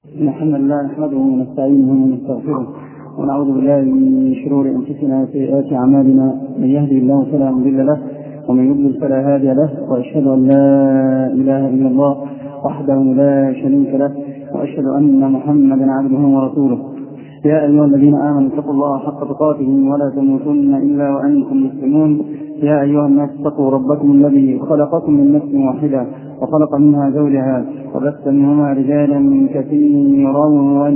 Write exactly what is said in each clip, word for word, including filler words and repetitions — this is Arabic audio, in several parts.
الحمد لله نحمده ونستعينه ونستغفره ونعوذ بالله من شرور انفسنا وسيئات اعمالنا، من يهدي الله فلا مضل له ومن يضلل فلا هادي له، واشهد ان لا اله الا الله وحده لا شريك له، واشهد ان محمدا عبده ورسوله. يا ايها الذين امنوا اتقوا الله حق تقاته ولا تموتن الا وانتم مسلمون. يا ايها الناس اتقوا ربكم الذي خلقكم من نفس واحده وخلق منها زوجها وبث منهما رجالا كثيرا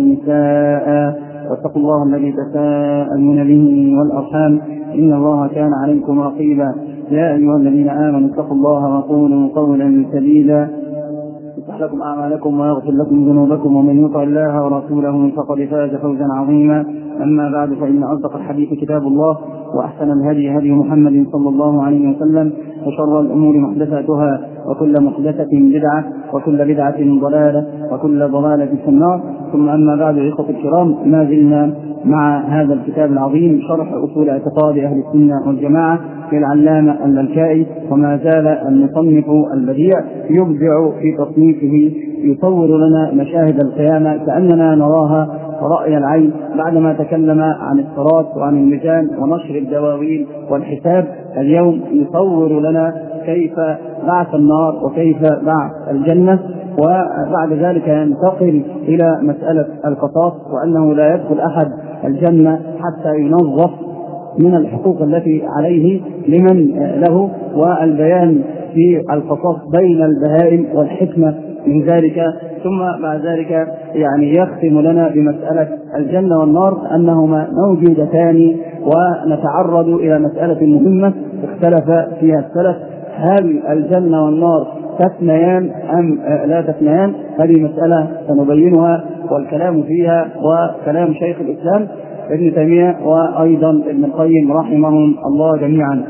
ونساء، واتقوا الله الذي تساءلون به والارحام ان الله كان عليكم رقيبا. يا ايها الذين امنوا اتقوا الله وقولوا قولا سديدا يصلح لكم اعمالكم ويغفر لكم ذنوبكم، ومن يطع الله ورسوله فقد فاز فوزا عظيما. اما بعد، فان اصدق الحديث كتاب الله، واحسن الهدي هدي محمد صلى الله عليه وسلم، وشر الامور محدثاتها، وكل محدثه بدعه، وكل بدعه ضلاله، وكل ضلاله في النار. ثم اما بعد، اخوتي الكرام، ما زلنا مع هذا الكتاب العظيم شرح اصول اعتقاد اهل السنه والجماعه للعلامه اللالكائي، وما زال المصنف البديع يبدع في تصنيفه، يصور لنا مشاهد القيامه كاننا نراها رأي العين، بعدما تكلم عن الصراط وعن الميزان ونشر الدواوين والحساب. اليوم يصور لنا كيف بعث النار وكيف بعث الجنة، وبعد ذلك ينتقل إلى مسألة القصاص، وأنه لا يدخل أحد الجنة حتى ينظف من الحقوق التي عليه لمن له، والبيان في القصاص بين البهائم والحكمة من ذلك. ثم بعد ذلك يعني يختم لنا بمسألة الجنة والنار أنهما موجودتان، ونتعرض إلى مسألة مهمة اختلف فيها السلف: هل الجنة والنار تثنيان أم لا تثنيان؟ هذه مسألة سنبينها والكلام فيها، وكلام شيخ الإسلام ابن تيمية وأيضا ابن القيم رحمهم الله جميعا.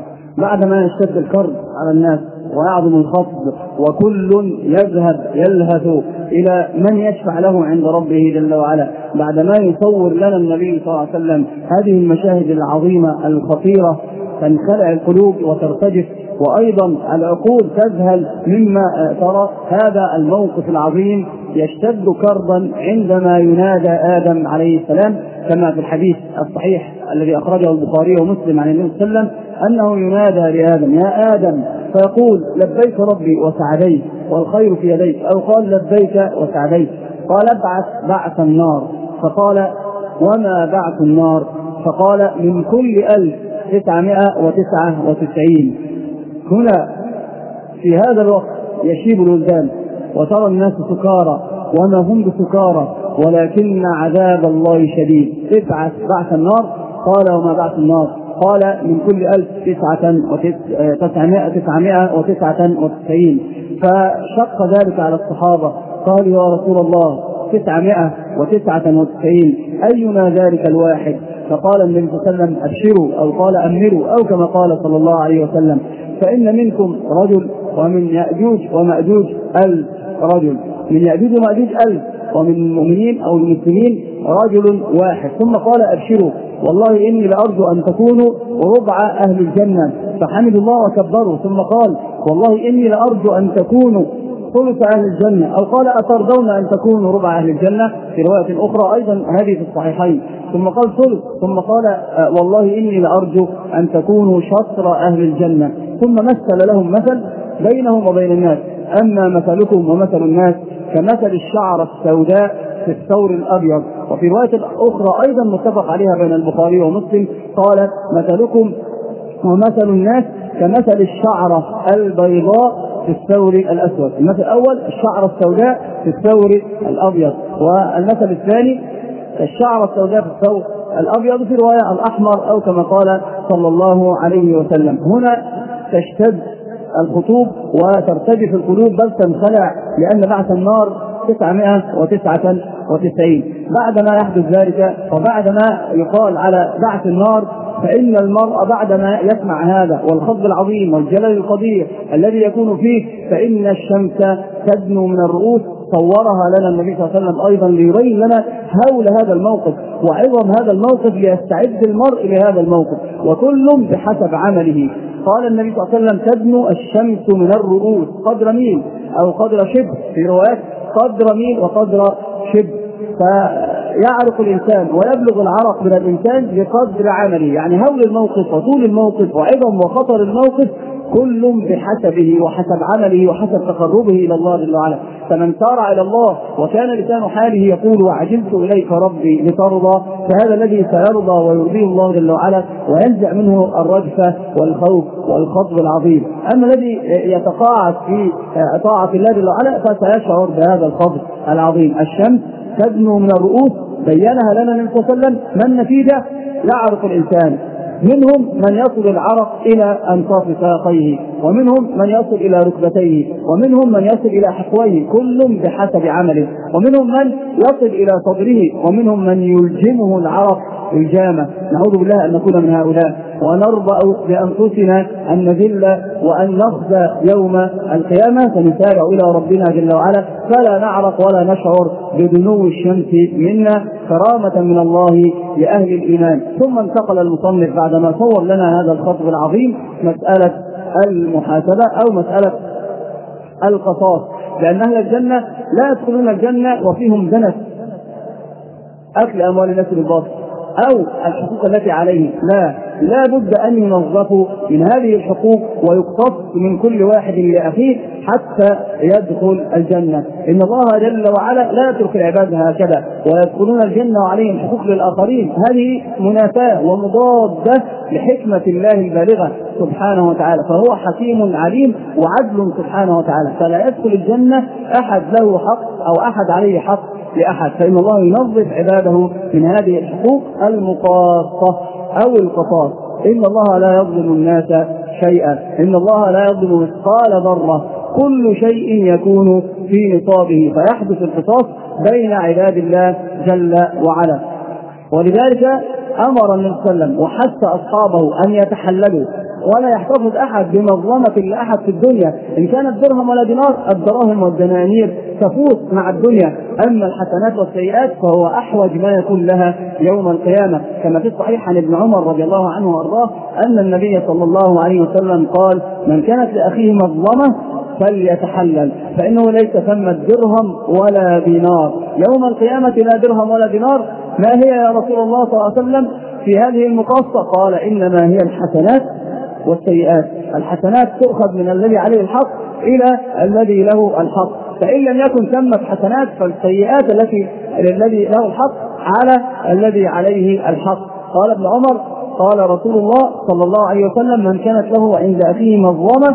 بعدما يشتد الكرب على الناس ويعظم الخفض، وكل يذهب يلهث إلى من يشفع له عند ربه جل وعلا، بعدما يصور لنا النبي صلى الله عليه وسلم هذه المشاهد العظيمة الخطيرة، تنخلع القلوب وترتجف، وأيضا العقول تذهل مما ترى. هذا الموقف العظيم يشتد كربا عندما ينادى آدم عليه السلام، كما في الحديث الصحيح الذي أخرجه البخاري ومسلم عن النبي صلى الله عليه وسلم أنه ينادى لآدم: يا آدم، فيقول: لبيك ربي وسعديك والخير في يديك، أو قال: لبيك وسعديك. قال: ابعث بعث النار. فقال: وما بعث النار؟ فقال: من كل ألف تسعمائة وتسعة وتسعين. هنا في هذا الوقت يشيب الولدان، وترى الناس سكارى وما هم بسكارى ولكن عذاب الله شديد. ابعث بعث النار. قال: وما بعث النار؟ قال: من كل ألف تسعمائة وتسعة وتسعين. فشق ذلك على الصحابة، قالوا: يا رسول الله، تسعمائة وتسعة وتسعين، أينا ذلك الواحد؟ فقال النبي صلى الله عليه وسلم: أبشروا، أو قال: أمروا، أو كما قال صلى الله عليه وسلم: فإن منكم رجل، ومن يأجوج ومأجوج ألف رجل، من يأجوج ومأجوج ألف، ومن المؤمنين أو المسلمين رجل واحد. ثم قال: أبشروا، والله إني لأرجو أن تكونوا ربع أهل الجنة. فحمدوا الله وكبروا. ثم قال: والله إني لأرجو أن تكونوا ثلث أهل الجنة، أو قال: أترضون أن تكونوا ربع أهل الجنة؟ في رواية أخرى أيضا هذه في الصحيحين. ثم قال: ثلث. ثم قال: والله إني لأرجو أن تكونوا شطر أهل الجنة. ثم مثل لهم مثل بينهم وبين الناس: أما مثلكم ومثل الناس كمثل الشعرة السوداء في الثور الأبيض. وفي رواية أخرى أيضا متفق عليها بين البخاري ومسلم قال: مثلكم ومثل الناس كمثل الشعرة البيضاء في الثور الأسود. المثل الأول الشعرة السوداء في الثور الأبيض، والمثل الثاني الشعرة السوداء في الثور الأبيض في رواية الأحمر، أو كما قال صلى الله عليه وسلم. هنا تشتد الخطوب وترتجف القلوب، بل تنخلع، لأن بعث النار تسعمائة وتسعة وتسعين. بعدما يحدث ذلك، وبعدما يقال على بعث النار، فإن المرء بعدما يسمع هذا والخض العظيم والجلال القدير الذي يكون فيه، فإن الشمس تدنو من الرؤوس. صورها لنا النبي صلى الله عليه وسلم أيضا ليبين لنا هول هذا الموقف وعظم هذا الموقف، ليستعد المرء لهذا الموقف، وكل بحسب عمله. قال النبي صلى الله عليه وسلم: تدنو الشمس من الرؤوس قدر ميل أو قدر شبر في روايات، قدر ميل وقدر شبر، فيعرق الإنسان ويبلغ العرق من الإنسان بقدر عمله، يعني هول الموقف وطول الموقف وعظم وخطر الموقف كل بحسبه وحسب عمله وحسب تقربه إلى الله جل وعلا. فمن سارع إلى الله وكان لسان حاله يقول وعجلت إليك ربي لترضى، فهذا الذي سيرضى ويرضيه الله جل وعلا وينزع منه الرجفة والخوف والخطب العظيم. أما الذي يتقاعد في طاعة الله جل وعلا فسيشعر بهذا الخطب العظيم. الشمس تدنو من الرؤوس، بينها لنا النبي صلى الله عليه وسلم. ما النتيجة؟ يعرق الإنسان، منهم من يصل العرق إلى أنصاف ساقيه، ومنهم من يصل إلى ركبتيه، ومنهم من يصل إلى حقويه، كل بحسب عمله، ومنهم من يصل إلى صدره، ومنهم من يلجمه العرق الجامة. نعوذ بالله أن نكون من هؤلاء، ونرضى بأنفسنا أن نذل وأن نخزى يوم القيامة، فنسارع إلى ربنا جل وعلا فلا نعرق ولا نشعر بدنو الشمس منا كرامة من الله لأهل الإيمان. ثم انتقل المصنف بعدما صور لنا هذا الخطب العظيم مسألة المحاسبة أو مسألة القصاص، لأن أهل الجنة لا يدخلون الجنة وفيهم دنس أكل أموال الناس بالباطل أو الحقوق التي عليه، لا لا بد أن ينظفوا من هذه الحقوق ويقتص من كل واحد لأخيه حتى يدخل الجنة. إن الله جل وعلا لا يترك العباد هكذا ويدخلون الجنة وعليهم حقوق للآخرين، هذه منافاة ومضادة لحكمة الله البالغة سبحانه وتعالى، فهو حكيم عليم وعدل سبحانه وتعالى، فلا يدخل الجنة أحد له حق أو أحد عليه حق لأحد، فإن الله ينظف عباده من هذه الحقوق المقاصة أو القصاص. إن الله لا يظلم الناس شيئا، إن الله لا يظلم مثقال ذرة، كل شيء يكون في نصابه، فيحدث القصاص بين عباد الله جل وعلا. ولذلك أمر النبي صلى الله عليه وسلم وحث أصحابه أن يتحللوا ولا يحتفظ أحد بمظلمة لأحد في الدنيا، إن كانت درهم ولا دينار الدراهم والدنانير تفوت مع الدنيا، أما الحسنات والسيئات فهو أحوج ما يكون لها يوم القيامة، كما في الصحيح عن ابن عمر رضي الله عنه وأرضاه أن النبي صلى الله عليه وسلم قال: من كانت لأخيه مظلمة فليتحلل، فإنه ليس ثم درهم ولا دينار يوم القيامة، لا درهم ولا دينار. ما هي يا رسول الله صلى الله عليه وسلم في هذه المقاصة؟ قال: إنما هي الحسنات والسيئات. الحسنات تؤخذ من الذي عليه الحق إلى الذي له الحق، فإن لم يكن ثمة حسنات فالسيئات التي الذي له الحق على الذي عليه الحق. قال ابن عمر: قال رسول الله صلى الله عليه وسلم: من كانت له عند أخيه مظلمة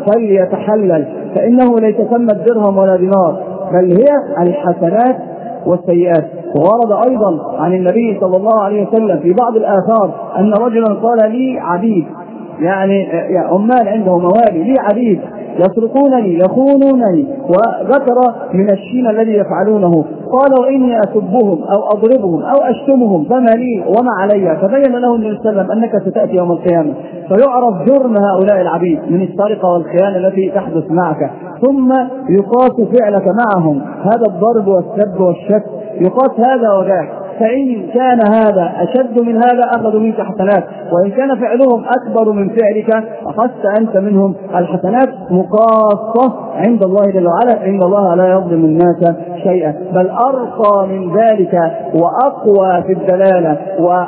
فليتحلل، فإنه ليس ثمة درهم ولا دينار، بل هي الحسنات والسيئات. وورد أيضا عن النبي صلى الله عليه وسلم في بعض الآثار أن رجلا قال: لي عبيد، يعني عمال عنده موالي، لي عبيد يسرقونني يخونونني، وذكر من الشين الذي يفعلونه، قال: وإني أسبهم أو أضربهم أو أشتمهم فما لي وما علي. فبين له النبي صلى الله عليه وسلم أنك ستأتي يوم القيامة فيعرف جرم هؤلاء العبيد من السرقة والخيانة التي تحدث معك، ثم يقاس فعلك معهم، هذا الضرب والسب والشك يقاس هذا وذاك، فإن كان هذا أشد من هذا أخذوا منك حسنات، وإن كان فعلهم أكبر من فعلك أخذت أنت منهم الحسنات، مقاصة عند الله جل وعلا. إن الله لا يظلم الناس شيئا، بل أرقى من ذلك وأقوى في الدلالة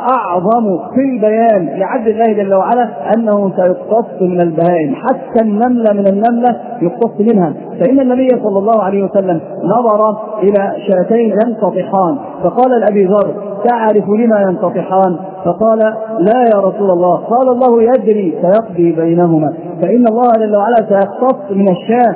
وأعظم في البيان لعدل الله جل وعلا أنه سيقتص من البهائم، حتى النملة من النملة يقتص منها. فإن النبي صلى الله عليه وسلم نظر إلى شاتين ينتطحان فقال لأبي ذر: تعرف لما ينتطحان؟ فقال: لا يا رسول الله. قال: الله يدري سيقضي بينهما، فإن الله جل وعلا سيقتص من الشاة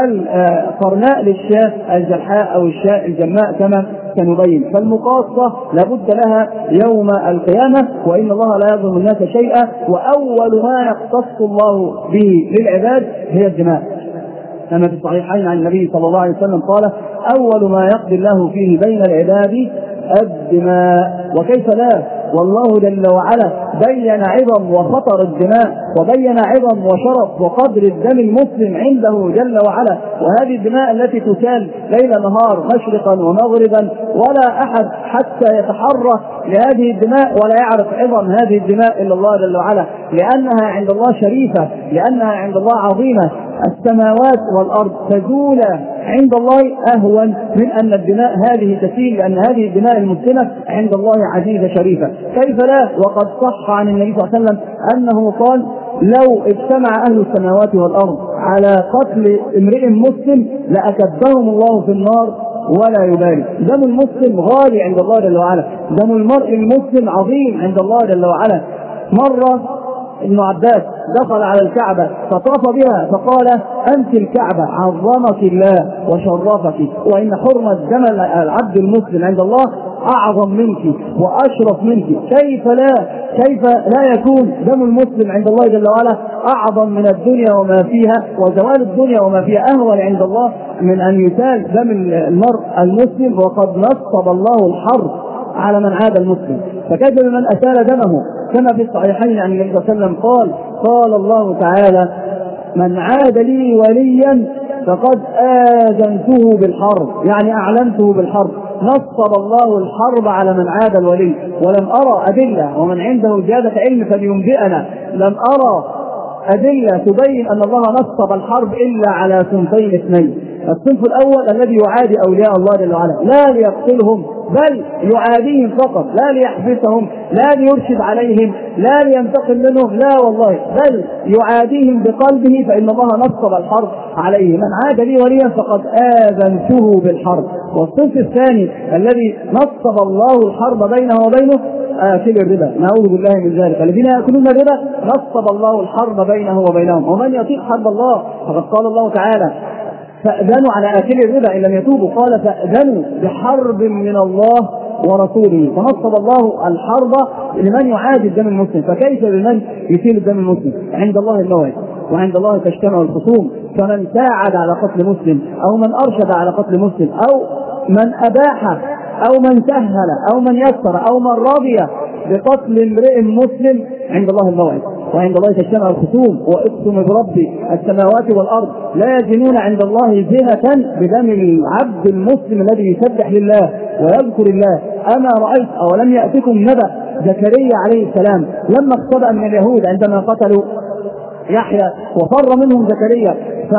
القرناء للشاة الجلحاء أو الشاة الجماء كما سنبين. فالمقاصة لابد لها يوم القيامة، وإن الله لا يظلم الناس شيئا، وأول ما يقتص الله به للعباد هي الدماء، كما في الصحيحين عن النبي صلى الله عليه وسلم قال: أول ما يقضي الله فيه بين العباد الدماء. وكيف لا، والله جل وعلا بين عظم وخطر الدماء، وبين عظم وشرف وقدر الدم المسلم عنده جل وعلا، وهذه الدماء التي تسال ليل نهار مشرقا ومغربا، ولا أحد حتى يتحرى لهذه الدماء ولا يعرف عظم هذه الدماء إلا الله جل وعلا، لأنها عند الله شريفة، لأنها عند الله عظيمة. السماوات والأرض تزول عند الله أهون من أن الدماء هذه تسيل، لأن هذه الدماء المسلمة عند الله عزيزة شريفة. كيف لا؟ وقد صح عن النبي صلى الله عليه وسلم أنه قال: لو اجتمع أهل السماوات والأرض على قتل امرئ مسلم لأكبهم الله في النار ولا يبالي. دم المسلم غالي عند الله جل وعلا، دم المرء المسلم عظيم عند الله جل وعلا. مرة ابن عباس دخل على الكعبة فطاف بها فقال: أنت الكعبة عظمك الله وشرفك، وإن حرمة دم العبد المسلم عند الله أعظم منك وأشرف منك. كيف لا كيف لا يكون دم المسلم عند الله جل وعلا أعظم من الدنيا وما فيها، وزوال الدنيا وما فيها أهون عند الله من أن يسال دم المرء المسلم، وقد نصب الله الحرب على من عاد المسلم. فكيف بمن أسال دمه؟ كما في الصحيحين عن النبي صلى الله عليه وسلم قال: قال الله تعالى: من عاد لي وليا فقد آذنته بالحرب، يعني أعلنته بالحرب. نصب الله الحرب على من عاد الولي. ولم أرى أدلة، ومن عنده زيادة علم فلينبئنا، لم أرى أدلة تبين أن الله نصب الحرب إلا على صنفين اثنين. الصنف الأول الذي يعادي أولياء الله جل وعلا، لا ليقتلهم بل يعاديهم فقط، لا ليحبسهم، لا ليرشد عليهم، لا لينتقم منهم، لا والله، بل يعاديهم بقلبه، فإن الله نصب الحرب عليه. من عاد لي وليا فقد آذنته بالحرب. والصنف الثاني الذي نصب الله الحرب بينه وبينه آكل الربا، نعوذ بالله من ذلك. الذين يأكلون الربا نصب الله الحرب بينه وبينهم. ومن يطيق حرب الله فقد قال الله تعالى: فأذنوا على آكل الربا إن لم يتوبوا، قال: فأذنوا بحرب من الله ورسوله. فنصب الله الحرب لمن يعادي الدم المسلم. فكيف بمن يثير الدم المسلم؟ عند الله الموعد، وعند الله تجتمع الخصوم. فمن ساعد على قتل مسلم، أو من أرشد على قتل مسلم، أو من أباح، أو من سهل، أو من يسر، أو من رضي بقتل امرئ مسلم، عند الله الموعد وعند الله تجتمع الخصوم. واقسم بربي السماوات والأرض لا يزنون عند الله زنة بدم العبد المسلم الذي يسبح لله ويذكر الله. أما رأيت أو لم يأتكم نبأ زكريا عليه السلام لما اختبأ من اليهود عندما قتلوا يحيى وفر منهم زكريا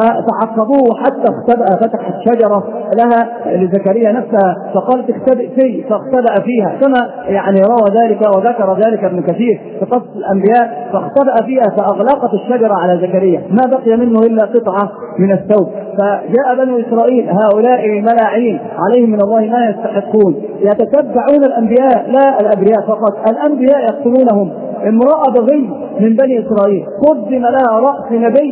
فعقبوه حتى اختبأ، فتحت شجرة لها لزكريا نفسها فقالت: اختبئ فيه، فاختبأ فيها، كما يعني روى ذلك وذكر ذلك ابن كثير في قصص الأنبياء. فاختبأ فيها فأغلقت الشجرة على زكريا، ما بقي منه إلا قطعة من الثوب. فجاء بنو إسرائيل هؤلاء الملاعين عليهم من الله ما يستحقون، يتتبعون الأنبياء لا الأبرياء فقط، الأنبياء يقتلونهم. امرأة بغي من بني إسرائيل قدم لها رأس نبي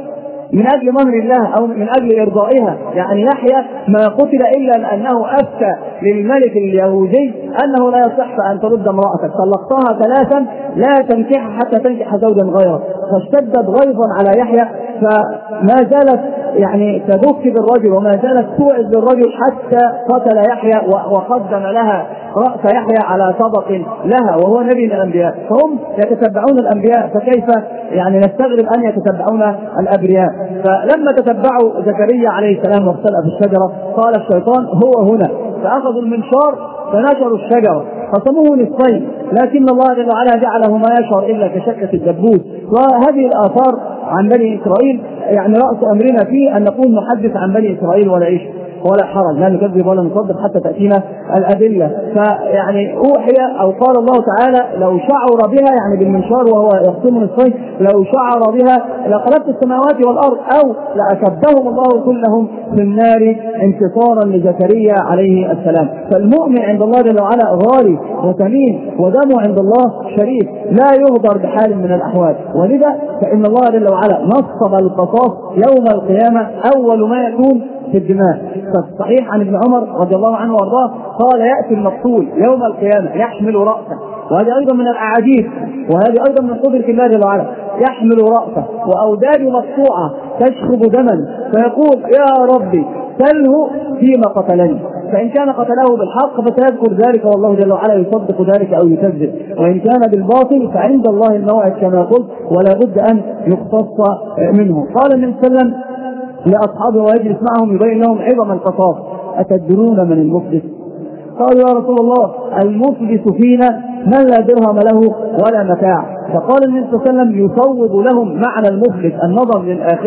من أجل مهر الله أو من أجل إرضائها، يعني يحيى ما قتل إلا لأنه أفتى للملك اليهودي أنه لا يصح أن ترد امرأتك، طلقتها ثلاثا لا تنكح حتى تنكح زوجا غيره. فاشتدت غيظا على يحيى، فما زالت يعني تدك بالرجل وما زالت توعد بالرجل حتى قتل يحيى وقدم لها رأس يحيى على طبق لها، وهو نبي من الأنبياء. فهم يتتبعون الأنبياء، فكيف يعني نستغرب أن يتتبعون الأبرياء؟ فلما تتبعوا زكريا عليه السلام واختلأ في الشجرة قال الشيطان: هو هنا. فأخذوا المنشار فنشروا الشجرة قسموه نصفين، لكن الله جل وعلا جعله ما يشعر إلا كشكة الدبوس. وهذه الآثار عن بني إسرائيل يعني رأس أمرنا فيه أن نكون نحدث عن بني إسرائيل ولا إيش ولا حرج، لا نكذب ولا نصدق حتى تأتينا الأدلة. فيعني أوحي أو قال الله تعالى: لو شعر بها، يعني بالمنشار وهو يقسم نصفين، لو شعر بها لقلبت السماوات والأرض، أو لأكبهم الله كلهم في النار انتصارا لزكريا عليه السلام. فالمؤمن عند الله جل وعلا غالي وثمين، ودمه عند الله شريف لا يهدر بحال من الأحوال. ولذا فإن الله جل وعلا نصب القصاص يوم القيامة أول ما يكون في الدماء. فالصحيح عن ابن عمر رضي الله عنه وارضاه قال: يأتي المقتول يوم القيامة يحمل رأسه، وهذه أيضا من الأعاجيب، وهذه أيضا من قدرة الله جل وعلا، يحمل رأسه وأوداد مقطوعة تشرب دما، فيقول: يا ربي سله فيما قتلني. فإن كان قتله بالحق فسيذكر ذلك والله جل وعلا يصدق ذلك أو يكذب، وإن كان بالباطل فعند الله الموعد كما قلت، ولا بد أن يقتص منه. قال النبي صلى الله عليه وسلم لأصحابه ويجلس معهم يبين لهم عظم القصاص: أتدرون من المفلس؟ قالوا: يا رسول الله المفلس فينا من لا درهم له ولا متاع. فقال النبي صلى الله عليه وسلم يصوب لهم معنى المفلس النظر للآخرة،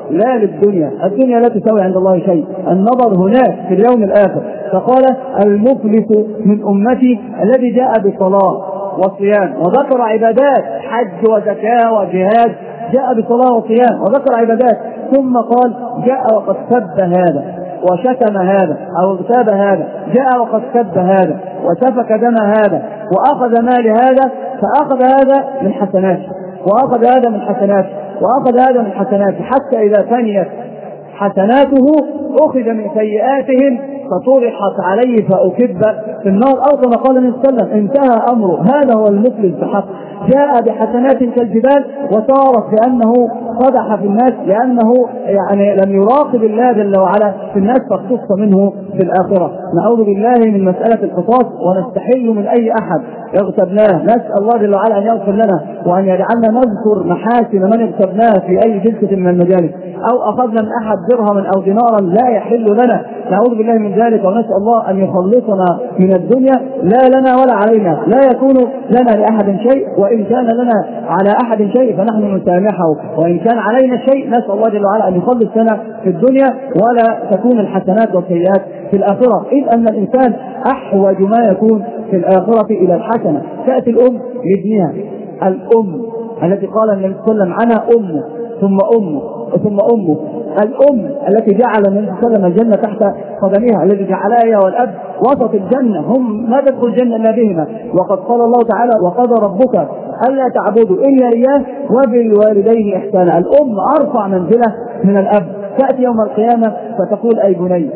لا للدنيا، الدنيا لا تساوي عند الله شيء، النظر هناك في اليوم الآخر. فقال المفلس من أمتي الذي جاء بالصلاة والصيام، وذكر عبادات حج وزكاة وجهاد، جاء بصلاة وصيام وذكر عبادات، ثم قال جاء وقد سب هذا وشتم هذا أو اغتاب هذا، جاء وقد سب هذا وسفك دم هذا وأخذ مال هذا، فأخذ هذا من حسناته وأخذ هذا من حسناته وأخذ هذا من حسناته، حتى إذا فنيت حسناته أخذ من سيئاتهم فطرحت عليه فأكب في النار، أو كما قال النبي صلى الله عليه وسلم انتهى أمره. هذا هو المفلس بحق، جاء بحسنات كالجبال وصارت لأنه قدح في الناس، لأنه يعني لم يراقب الله جل وعلا في الناس فاقتص منه في الآخرة. نعوذ بالله من مسألة القصاص ونستحل من أي أحد اغتبناه، نسأل الله جل وعلا أن يغفر لنا وأن يجعلنا نذكر محاسن من اغتبناه في أي جلسة من المجالس، أو أخذنا من أحد درهما أو دينارا لا يحل لنا، نعوذ بالله من ذلك، ونسأل الله أن يخلصنا من الدنيا لا لنا ولا علينا، لا يكون لنا لأحد شيء، وإن كان لنا على أحد شيء فنحن نسامحه، وإن كان علينا شيء نسأل الله جل وعلا أن يخلص لنا في الدنيا ولا تكون الحسنات والسيئات في الآخرة، إذ أن الإنسان أحوج ما يكون في الآخرة إلى الحسنة. تأتي الأم لابنها، الأم التي قال النبي صلى الله عليه وسلم عنها أمه ثم أمه ثم أمه، الأم التي جعل النبي صلى الله عليه وسلم الجنة تحت قدمها، الذي جعلها هي والأب وسط الجنة، هم ما تدخل الجنة إلا بهما، وقد قال الله تعالى وقضى ربك ألا تعبدوا إلا إياه وبالوالدين إحسانا. الأم أرفع منزلة من الأب، تأتي يوم القيامة فتقول أي بني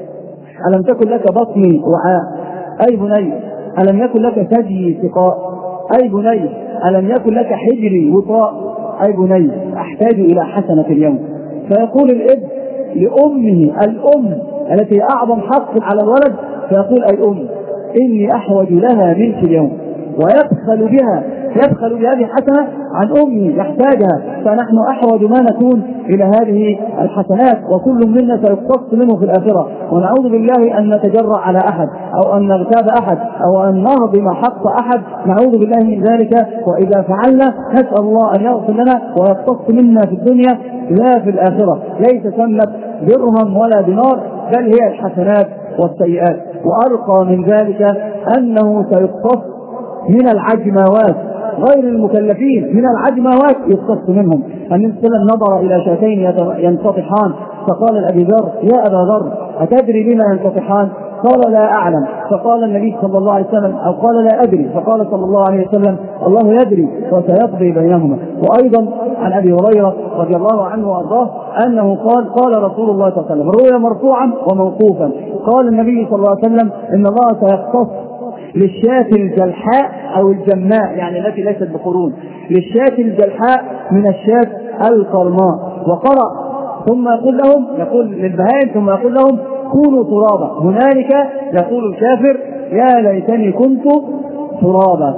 ألم تكن لك بطني وعاء، أي بني ألم يكن لك ثدي سقاء، أي بني ألم يكن لك حجري وطاء، أي بني أحتاج إلى حسنة اليوم. فيقول الابن لأمه الأم التي أعظم حق على الولد، فيقول أي أم إني أحوج لها منك اليوم، ويبخل بها، يبخل بهذه الحسنة عن أمه يحتاجها، فنحن أحوج ما نكون إلى هذه الحسنات، وكل منا سيقتص منه في الآخرة. ونعوذ بالله أن نتجرأ على أحد أو أن نغتاب أحد أو أن نهضم حق أحد، نعوذ بالله من ذلك، وإذا فعلنا نسأل الله أن يغفر لنا ويقتص منا في الدنيا لا في الآخرة. ليس ثمة درهم ولا دينار، بل هي الحسنات والسيئات. وأرقى من ذلك أنه سيقتص من العجماوات غير المكلفين، من العجماوات يقتص منهم. النبي صلى الله عليه وسلم نظر إلى شاتين ينتطحان فقال لأبي ذر يا أبا ذر أتدري بما ينتطحان؟ قال لا أعلم. فقال النبي صلى الله عليه وسلم أو قال لا أدري، فقال صلى الله عليه وسلم الله يدري وسيقضي بينهما. وأيضا عن أبي هريرة رضي الله عنه وأرضاه أنه قال قال رسول الله صلى الله عليه وسلم، روي مرفوعا وموقوفا، قال النبي صلى الله عليه وسلم إن الله سيقتص للشاة الجلحاء أو الجماء، يعني التي ليست بقرون، للشاة الجلحاء من الشاة القرماء. وقرأ ثم يقول لهم، يقول للبهائم ثم يقول لهم كونوا ترابا، هنالك يقول الكافر يا ليتني كنت ترابا.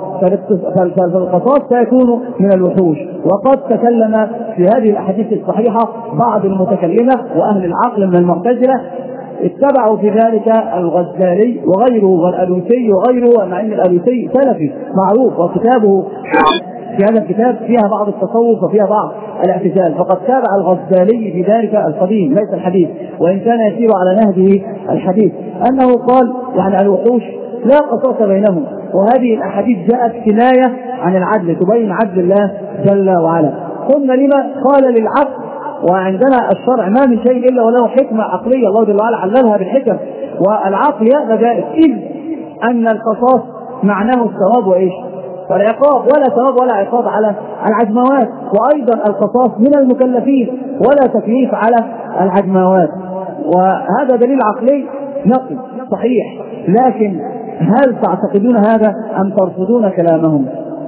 فالقصاص سيكون من الوحوش. وقد تكلم في هذه الأحاديث الصحيحة بعض المتكلمة وأهل العقل من المعتزلة، اتبعوا في ذلك الغزالي وغيره والألوسي وغيره، مع أن الألوسي سلفي معروف وكتابه في هذا الكتاب فيها بعض التصوف وفيها بعض الاعتزال، فقد تابع الغزالي في ذلك القديم ليس الحديث، وإن كان يسير على نهجه الحديث، أنه قال يعني الوحوش لا قصاص بينهم. وهذه الأحاديث جاءت كناية عن العدل تبين عدل الله جل وعلا. قلنا لما؟ قال للعقل، وعندنا الشرع ما من شيء إلا وله حكمة عقلية الله جل وعلا عللها بالحكم، والعقل يأبى ذلك، إذ أن القصاص معناه الثواب وإيش؟ والعقاب، ولا ثواب ولا عقاب على العجموات، وأيضا القصاص من المكلفين ولا تكليف على العجموات. وهذا دليل عقلي نقل صحيح، لكن هل تعتقدون هذا أم ترفضون كلامهم؟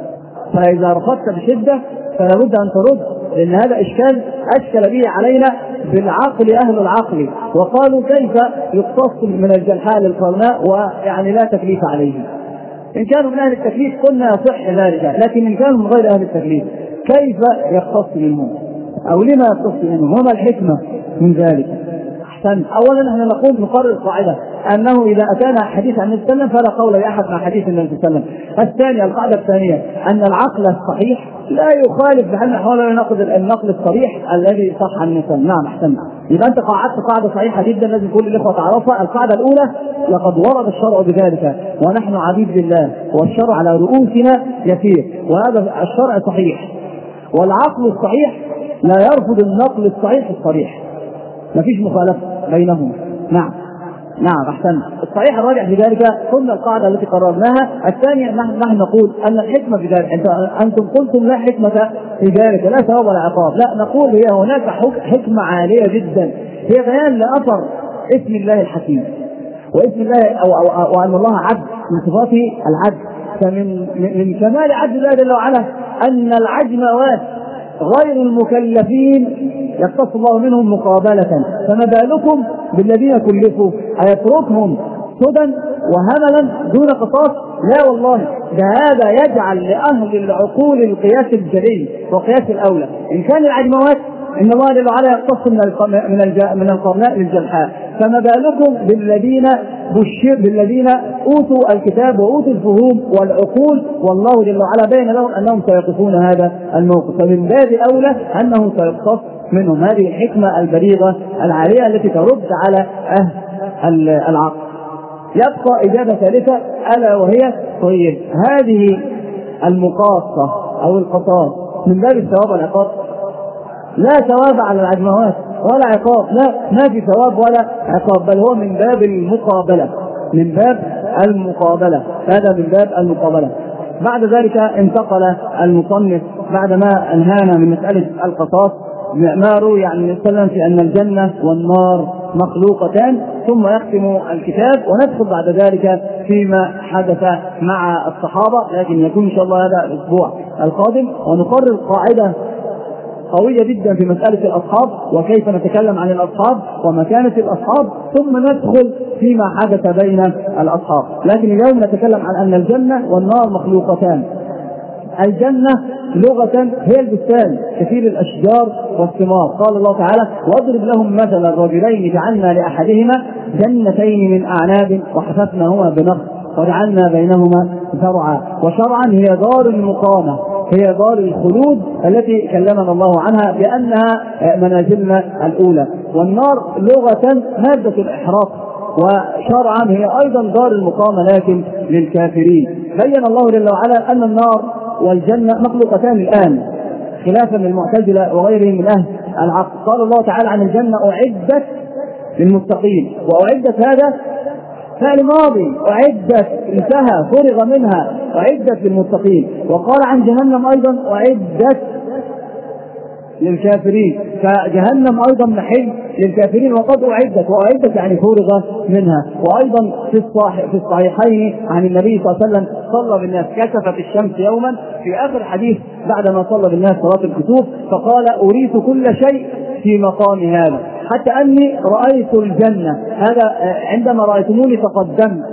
فإذا رفضت بشدة فلا بد أن ترد، لأن هذا إشكال أشكل به علينا بالعقل أهل العقل، وقالوا كيف يقتص من الجلحاء للقرناء ويعني لا تكليف عليه. إن كانوا من أهل التكليف قلنا يصح ذلك، لكن إن كانوا من غير أهل التكليف كيف يقتص منهم أو لما يقتص منهم؟ وما الحكمة من ذلك؟ أحسن. أولا نحن نقوم نقرر قاعدة، أنه إذا أتانا حديث عن النبي صلى الله عليه وسلم فلا قول لأحد مع حديث النبي صلى الله عليه وسلم. الثانية القاعدة الثانية أن العقل الصحيح لا يخالف بحال الأحوال ولا يناقض النقل الصريح الذي صح عن النبي صلى الله عليه وسلم. نعم أحسن. يبقى أنت قاعدت قاعدة صحيحة جدا لازم كل الإخوة تعرفها. القاعدة الأولى لقد ورد الشرع بذلك ونحن عبيد لله والشرع على رؤوسنا يسير، وهذا الشرع صحيح. والعقل الصحيح لا يرفض النقل الصحيح الصريح، مفيش مخالفة بينهم. نعم نعم أحسن. الصحيح الراجع في ذلك ثم القاعدة التي قررناها. الثانية نحن, نحن نقول أن الحكمة في ذلك، أنتم قلتم لا حكمة في ذلك، لا ثواب ولا عقاب، لا نقول هي هناك حكمة عالية جدا هي بيان لأثر اسم الله الحكيم، واسم الله أو, أو, أو, أو أن الله عبد من صفاته العدل. فمن من كمال عدل الله جل وعلا أن العجموات غير المكلفين يختص الله منهم مقابلة، فما بالكم بالذين كلفوا أيتركهم سدى وهملا دون قصاص؟ لا والله، ده هذا يجعل لأهل العقول القياس الجلي وقياس الأولى. إن كان العجموات إن الله جل وعلا يختص من من القرناء للجلحاء، فما بالكم بالذين بشر بالذين أوتوا الكتاب وأوتوا الفهوم والعقول، والله جل وعلا بين لهم أنهم سيقفون هذا الموقف، فمن باب أولى أنه سيقتص منهم. هذه الحكمة البليغة العالية التي ترد على أهل العقل. يبقى إجابة ثالثة ألا وهي طيب هذه المقاصة أو القصاص من باب الثواب والعقاب؟ لا ثواب على العجموات ولا عقاب، لا ما في ثواب ولا عقاب، بل هو من باب المقابلة، من باب المقابلة، هذا من باب المقابلة. بعد ذلك انتقل المصنف بعدما انهانا من مسألة القصاص ما روي عن النبي صلى الله عليه وسلم في أن الجنة والنار مخلوقتان، ثم يختم الكتاب وندخل بعد ذلك فيما حدث مع الصحابة، لكن يكون إن شاء الله هذا الأسبوع القادم، ونقرر قاعدة قوية جدا في مسألة الأصحاب وكيف نتكلم عن الأصحاب ومكانة الأصحاب، ثم ندخل فيما حدث بين الأصحاب. لكن اليوم نتكلم عن أن الجنة والنار مخلوقتان. الجنة لغة هي البستان كثير الأشجار والثمار، قال الله تعالى واضرب لهم مثلا الرجلين جعلنا لأحدهما جنتين من أعناب وحففناهما بنخل وجعلنا بينهما زرعا. وشرعا هي دار المقامة، هي دار الخلود التي كلمنا الله عنها بأنها منازلنا الأولى. والنار لغة مادة الإحراق، وشرعا هي أيضا دار المقامة لكن للكافرين. بين الله جل وعلا أن النار والجنة مخلوقتان الآن خلافا للمعتزلة وغيرهم من أهل العقل. قال الله تعالى عن الجنة أعدت للمتقين، وأعدت هذا فعل ماضي، أعدت انتهى فرغ منها، أعدت للمتقين. وقال عن جهنم أيضا أعدت للكافرين، فجهنم أيضا محل للكافرين وقد أعدت، وأعدت يعني فرغ منها. وأيضا في في الصحيحين عن النبي صلى الله عليه وسلم صلى بالناس كسفت الشمس يوما في آخر حديث بعدما صلى بالناس صلاة الكسوف فقال أريت كل شيء في مقام هذا حتى أني رأيت الجنة، هذا عندما رأيتموني تقدمت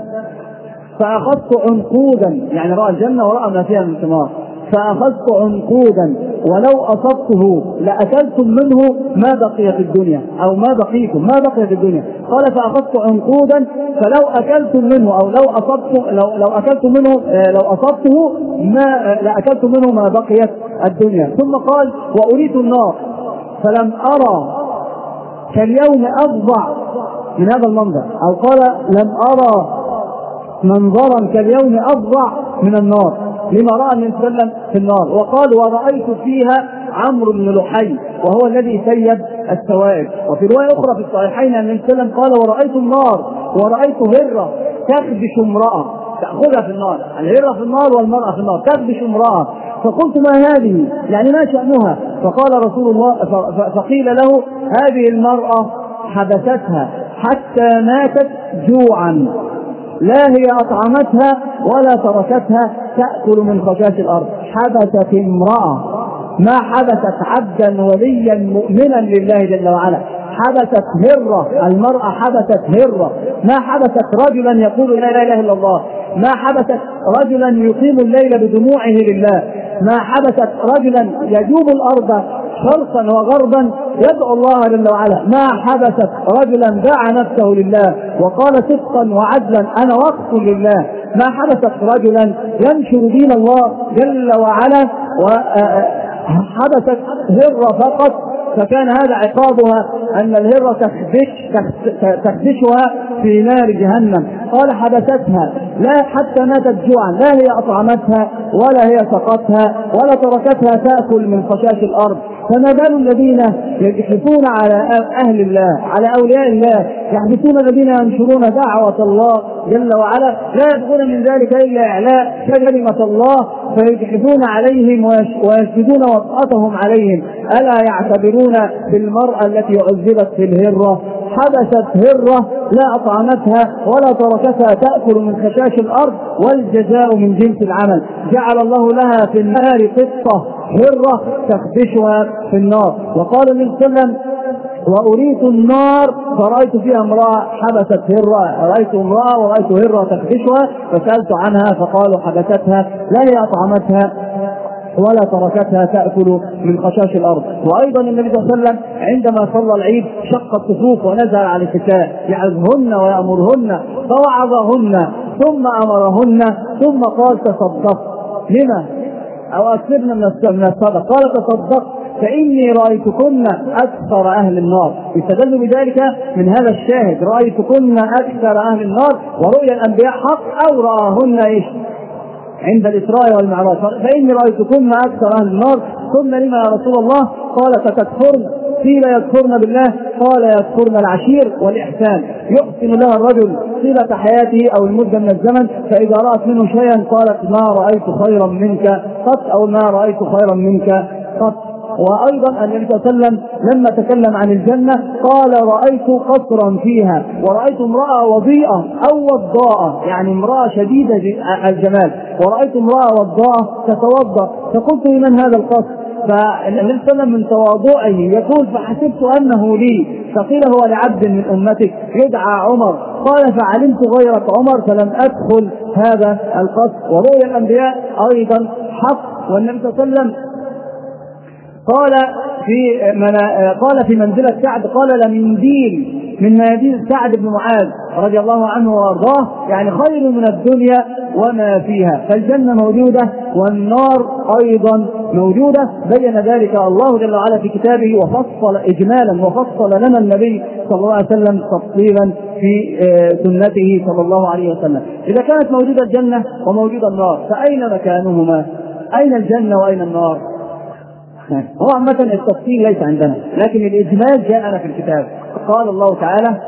فأخذت عنقودا، يعني رأى الجنة ورأى ما فيها من ثمار، فأخذت عنقودا ولو أصبته لأكلتم منه ما بقي في الدنيا، أو ما بقيكم ما بقي في الدنيا. قال فأخذت عنقودا فلو أكلتم منه أو لو أصبتم لو لو أكلتم منه لو أصبته ما لأكلتم منه ما بقيت الدنيا. ثم قال وأريت النار فلم أرى كاليوم أفظع من هذا المنظر، أو قال لم أرى منظرا كاليوم أفظع من النار لما رأى النبي صلى الله عليه وسلم في النار. وقال ورأيت فيها عمرو بن لحي وهو الذي سيد السوائب. وفي رواية أخرى في الصحيحين أن النبي صلى الله عليه وسلم قال ورأيت النار ورأيت هرة تخدش امرأة تأخذها في النار، الهرة في النار والمرأة في النار تخدش امرأة، فقلت ما هذه يعني ما شأنها؟ فقال رسول الله فقيل له هذه المرأة حبستها حتى ماتت جوعا، لا هي أطعمتها ولا تركتها تأكل من خشاش الأرض. حبست امرأة، ما حبست عبدا وليا مؤمنا لله جل وعلا، حبست هرة، المرأة حبست هرة، ما حبست رجلا يقول لا إله إلا الله، ما حبست رجلا يقيم الليل بدموعه لله، ما حبست رجلا يجوب الأرض شرقا وغربا يدعو الله جل وعلا. ما حبست رجلا باع نفسه لله وقال صدقا وعدلا أنا وقف لله، ما حبست رجلا ينشر دين الله جل وعلا وحبست هرة فقط فكان هذا عقابها أن الهرة تخدش تخدشها في نار جهنم. قال حبستها لا حتى ماتت جوعا، لا هي أطعمتها ولا هي سقتها ولا تركتها تأكل من خشاش الأرض. فما بال الذين يحرصون على أهل الله على أولياء الله، يحرصون الذين ينشرون دعوة الله جل وعلا لا يبغون من ذلك إلا إعلاء كلمة الله فيجحدون عليهم ويشددون وطأتهم عليهم. ألا يعتبرون بالمرأة التي عذبت في الهرة، حبست هرة لا أطعمتها ولا تركتها تأكل من خشاش الأرض والجزاء من جنس العمل. جعل الله لها في النار قطة هرة تخدشها في النار. وقال النبي صلى الله عليه وسلم وأريت النار فرأيت فيها امرأة حبست هرة، رأيت امرأة ورأيت هرة تخدشها فسألت عنها فقالوا حبستها لا هي أطعمتها ولا تركتها تأكل من خشاش الأرض. وأيضا النبي صلى الله عليه وسلم عندما صلى العيد شق الصفوف ونزل على النساء يعظهن ويأمرهن فوعظهن ثم أمرهن ثم قال تصدق لما أو أكثرن من الصدق، قال تصدق فإني رأيتكن أكثر أهل النار. يستدل بذلك من هذا الشاهد رأيتكن أكثر أهل النار، ورؤيا الأنبياء حق أو رآهن إيش عند الإسراء والمعراج. فإني رأيتكن أكثر أهل النار. قلنا لما يا رسول الله؟ قال فتكفرن. قيل يكفرن بالله؟ قال يكفرن العشير والإحسان، يحسن لها الرجل طيلة حياته أو المدة من الزمن فإذا رأت منه شيئا قالت ما رأيت خيرا منك قط أو ما رأيت خيرا منك قط. وأيضا النبي صلى الله عليه وسلم لما تكلم عن الجنة قال رأيت قصرا فيها ورأيت امرأة وضيئة أو وضاءة، يعني امرأة شديدة الجمال، ورأيت امرأة وضاءة تتوضأ فقلت لمن هذا القصر؟ فالنبي صلى الله عليه وسلم من تواضعه يقول فحسبت أنه لي، فقيل هو لعبد من أمتك يدعى عمر، قال فعلمت غيرة عمر فلم أدخل هذا القصر. ورؤيا الأنبياء أيضا حق. والنبي صلى الله عليه وسلم قال في من قال في منزلة سعد قال لمنديل من مناديل سعد بن معاذ رضي الله عنه وارضاه، يعني خير من الدنيا وما فيها. فالجنة موجودة والنار أيضا موجودة، بين ذلك الله جل وعلا في كتابه وفصل إجمالا وفصل لنا النبي صلى الله عليه وسلم تفصيلا في سنته صلى الله عليه وسلم. إذا كانت موجودة الجنة وموجودة النار فأين مكانهما؟ أين الجنة وأين النار؟ هو عامة التفصيل ليس عندنا، لكن الإجمال جاءنا في الكتاب. قال الله تعالى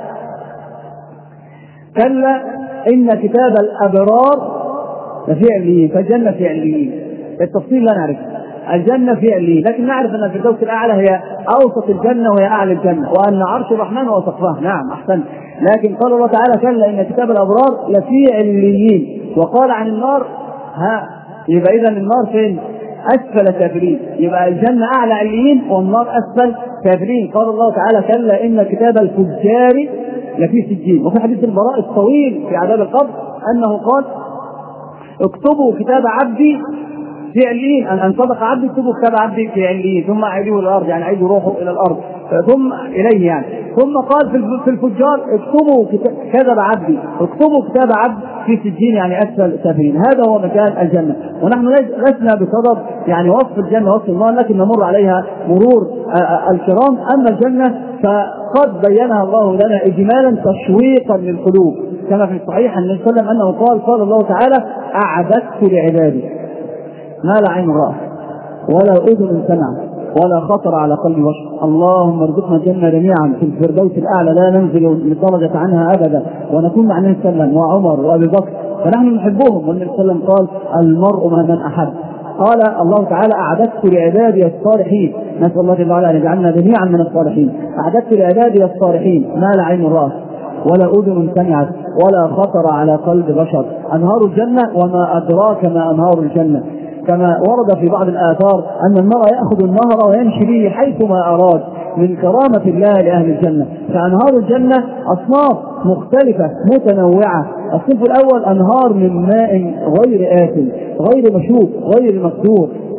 كلا إن كتاب الأبرار لفي عليين، فالجنة في عليين. التفصيل لا نعرف، الجنة في عليين، لكن نعرف أن الفردوس الأعلى هي أوسط الجنة وهي أعلى الجنة، وأن عرش الرحمن هو سقفها. نعم أحسن. لكن قال الله تعالى كلا إن كتاب الأبرار لفي عليين. وقال عن النار ها، يبقى إذن النار فين؟ أسفل كافرين. يبقى الجنة أعلى عليين والنار أسفل كافرين. قال الله تعالى كلا إن كتاب الفجار لفي سجين. وفي حديث البراء الطويل في عذاب القبر أنه قال اكتبوا كتاب عبدي في عليين، أن صدق عبدي اكتبوا كتاب عبدي في عليين ثم أعيدوه إلى الأرض، يعني أعيدوا روحه إلى الأرض ثم إليه يعني. ثم قال في الفجار اكتبوا كتاب عبدي اكتبوا كتاب عبد في سجين، يعني أسفل كافرين. هذا هو مكان الجنة. ونحن لسنا بصدد يعني وصف الجنة وصف النار، لكن نمر عليها مرور الكرام. أما الجنة فقد بينها الله لنا إجمالا تشويقا للقلوب، كما في الصحيح عن النبي صلى الله عليه وسلم أنه قال قال الله تعالى أعددت لعبادي ما لا عين رأت ولا أذن سمعت ولا خطر على قلب بشر. اللهم ارزقنا الجنة جميعا في الفردوس الأعلى لا ننزل من درجة عنها أبدا، ونكون مع النبي صلى الله عليه وسلم وعمر وأبي بكر فنحن نحبهم. والنبي صلى الله عليه وسلم قال المرء مع من أحب. قال الله تعالى أعددت لعبادي الصالحين، نسأل الله جل وعلا أن يجعلنا جميعا من الصالحين. أعددت لعبادي الصالحين ما لا عين رأت ولا أذن سمعت ولا خطر على قلب بشر. أنهار الجنة وما أدراك ما أنهار الجنة، كما ورد في بعض الآثار أن المرء يأخذ النهر ويمشي به حيثما أراد من كرامة الله لأهل الجنة. فأنهار الجنة أصناف مختلفة متنوعة. الصنف الأول أنهار من ماء غير آسن غير مشوب غير مقدور،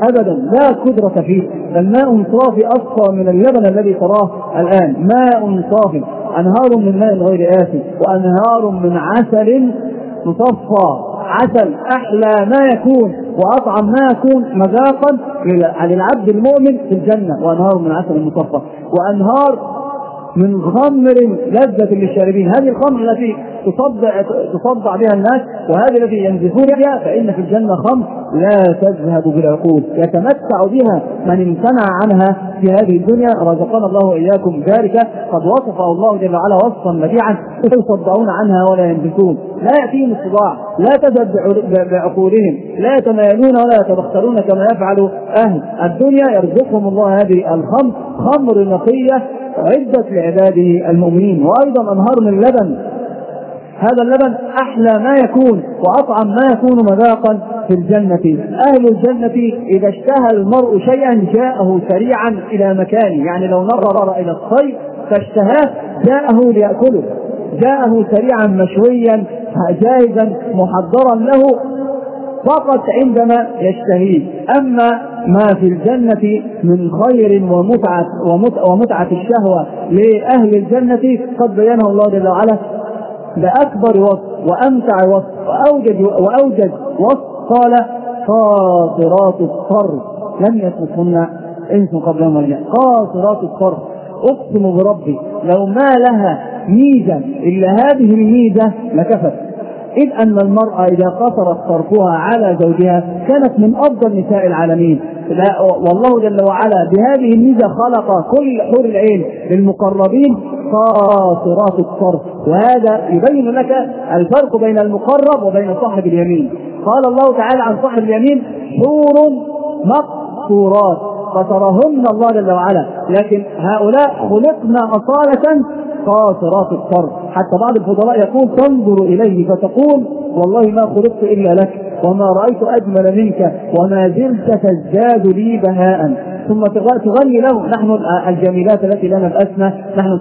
أبدا، لا قدرة فيه، بل ماء صافي أصفى من اللبن الذي تراه الآن، ماء صافي، أنهار من ماء غير آسن، وأنهار من عسل مصفى، عسل أحلى ما يكون وأطعم ما يكون مذاقا للعبد المؤمن في الجنة، وأنهار من عسل مصفى، وأنهار من خمر لذة للشاربين. هذه الخمر التي تصدع, تصدع بها الناس، وهذه التي ينزفون بها، فإن في الجنة خمر لا تذهب بالعقول، يتمتع بها من امتنع عنها في هذه الدنيا. رزقنا الله وإياكم ذلك. قد وصفه الله جل وعلا وصفا بديعا، يصدعون عنها ولا ينزفون، لا يأتيهم الصداع، لا تذهب بعقولهم، لا يتمايلون ولا يتبخترون كما يفعل أهل الدنيا. يرزقهم الله هذه الخمر، خمر نقية عدة لعباده المؤمنين. وأيضا أنهار من اللبن، هذا اللبن أحلى ما يكون وأطعم ما يكون مذاقا في الجنة. أهل الجنة إذا اشتهى المرء شيئا جاءه سريعا إلى مكانه، يعني لو نظر إلى الصيد فاشتهاه جاءه ليأكله، جاءه سريعا مشويا جاهزا محضرا له فقط عندما يشتهيه. أما ما في الجنة من خير ومتعة, ومتعة الشهوة لأهل الجنة قد بينه الله جل وعلا بأكبر وصف وأمتع وصف وأوجد, وأوجد وصف، قال قاصرات الطرف لم يسبقهن إنس قبلهم ولا جن، قاصرات الطرف أقسم بربي لو ما لها ميزة إلا هذه الميزة لكفت، إذ أن المرأة إذا قصرت طرفها على زوجها كانت من أفضل نساء العالمين. والله جل وعلا بهذه الميزة خلق كل حور العين للمقربين قاصرات الطرف، وهذا يبين لك الفرق بين المقرب وبين صاحب اليمين. قال الله تعالى عن صاحب اليمين حور مقصورات قصرهن الله جل وعلا، لكن هؤلاء خلقنا أصالة قاصرات الطرف. حتى بعض الفضلاء يقول تنظر إليه فتقول والله ما خلقت إلا لك وما رأيت أجمل منك وما زلت تزداد لي بهاء، ثم تغني له نحن الجميلات التي لا نبأسنا، نحن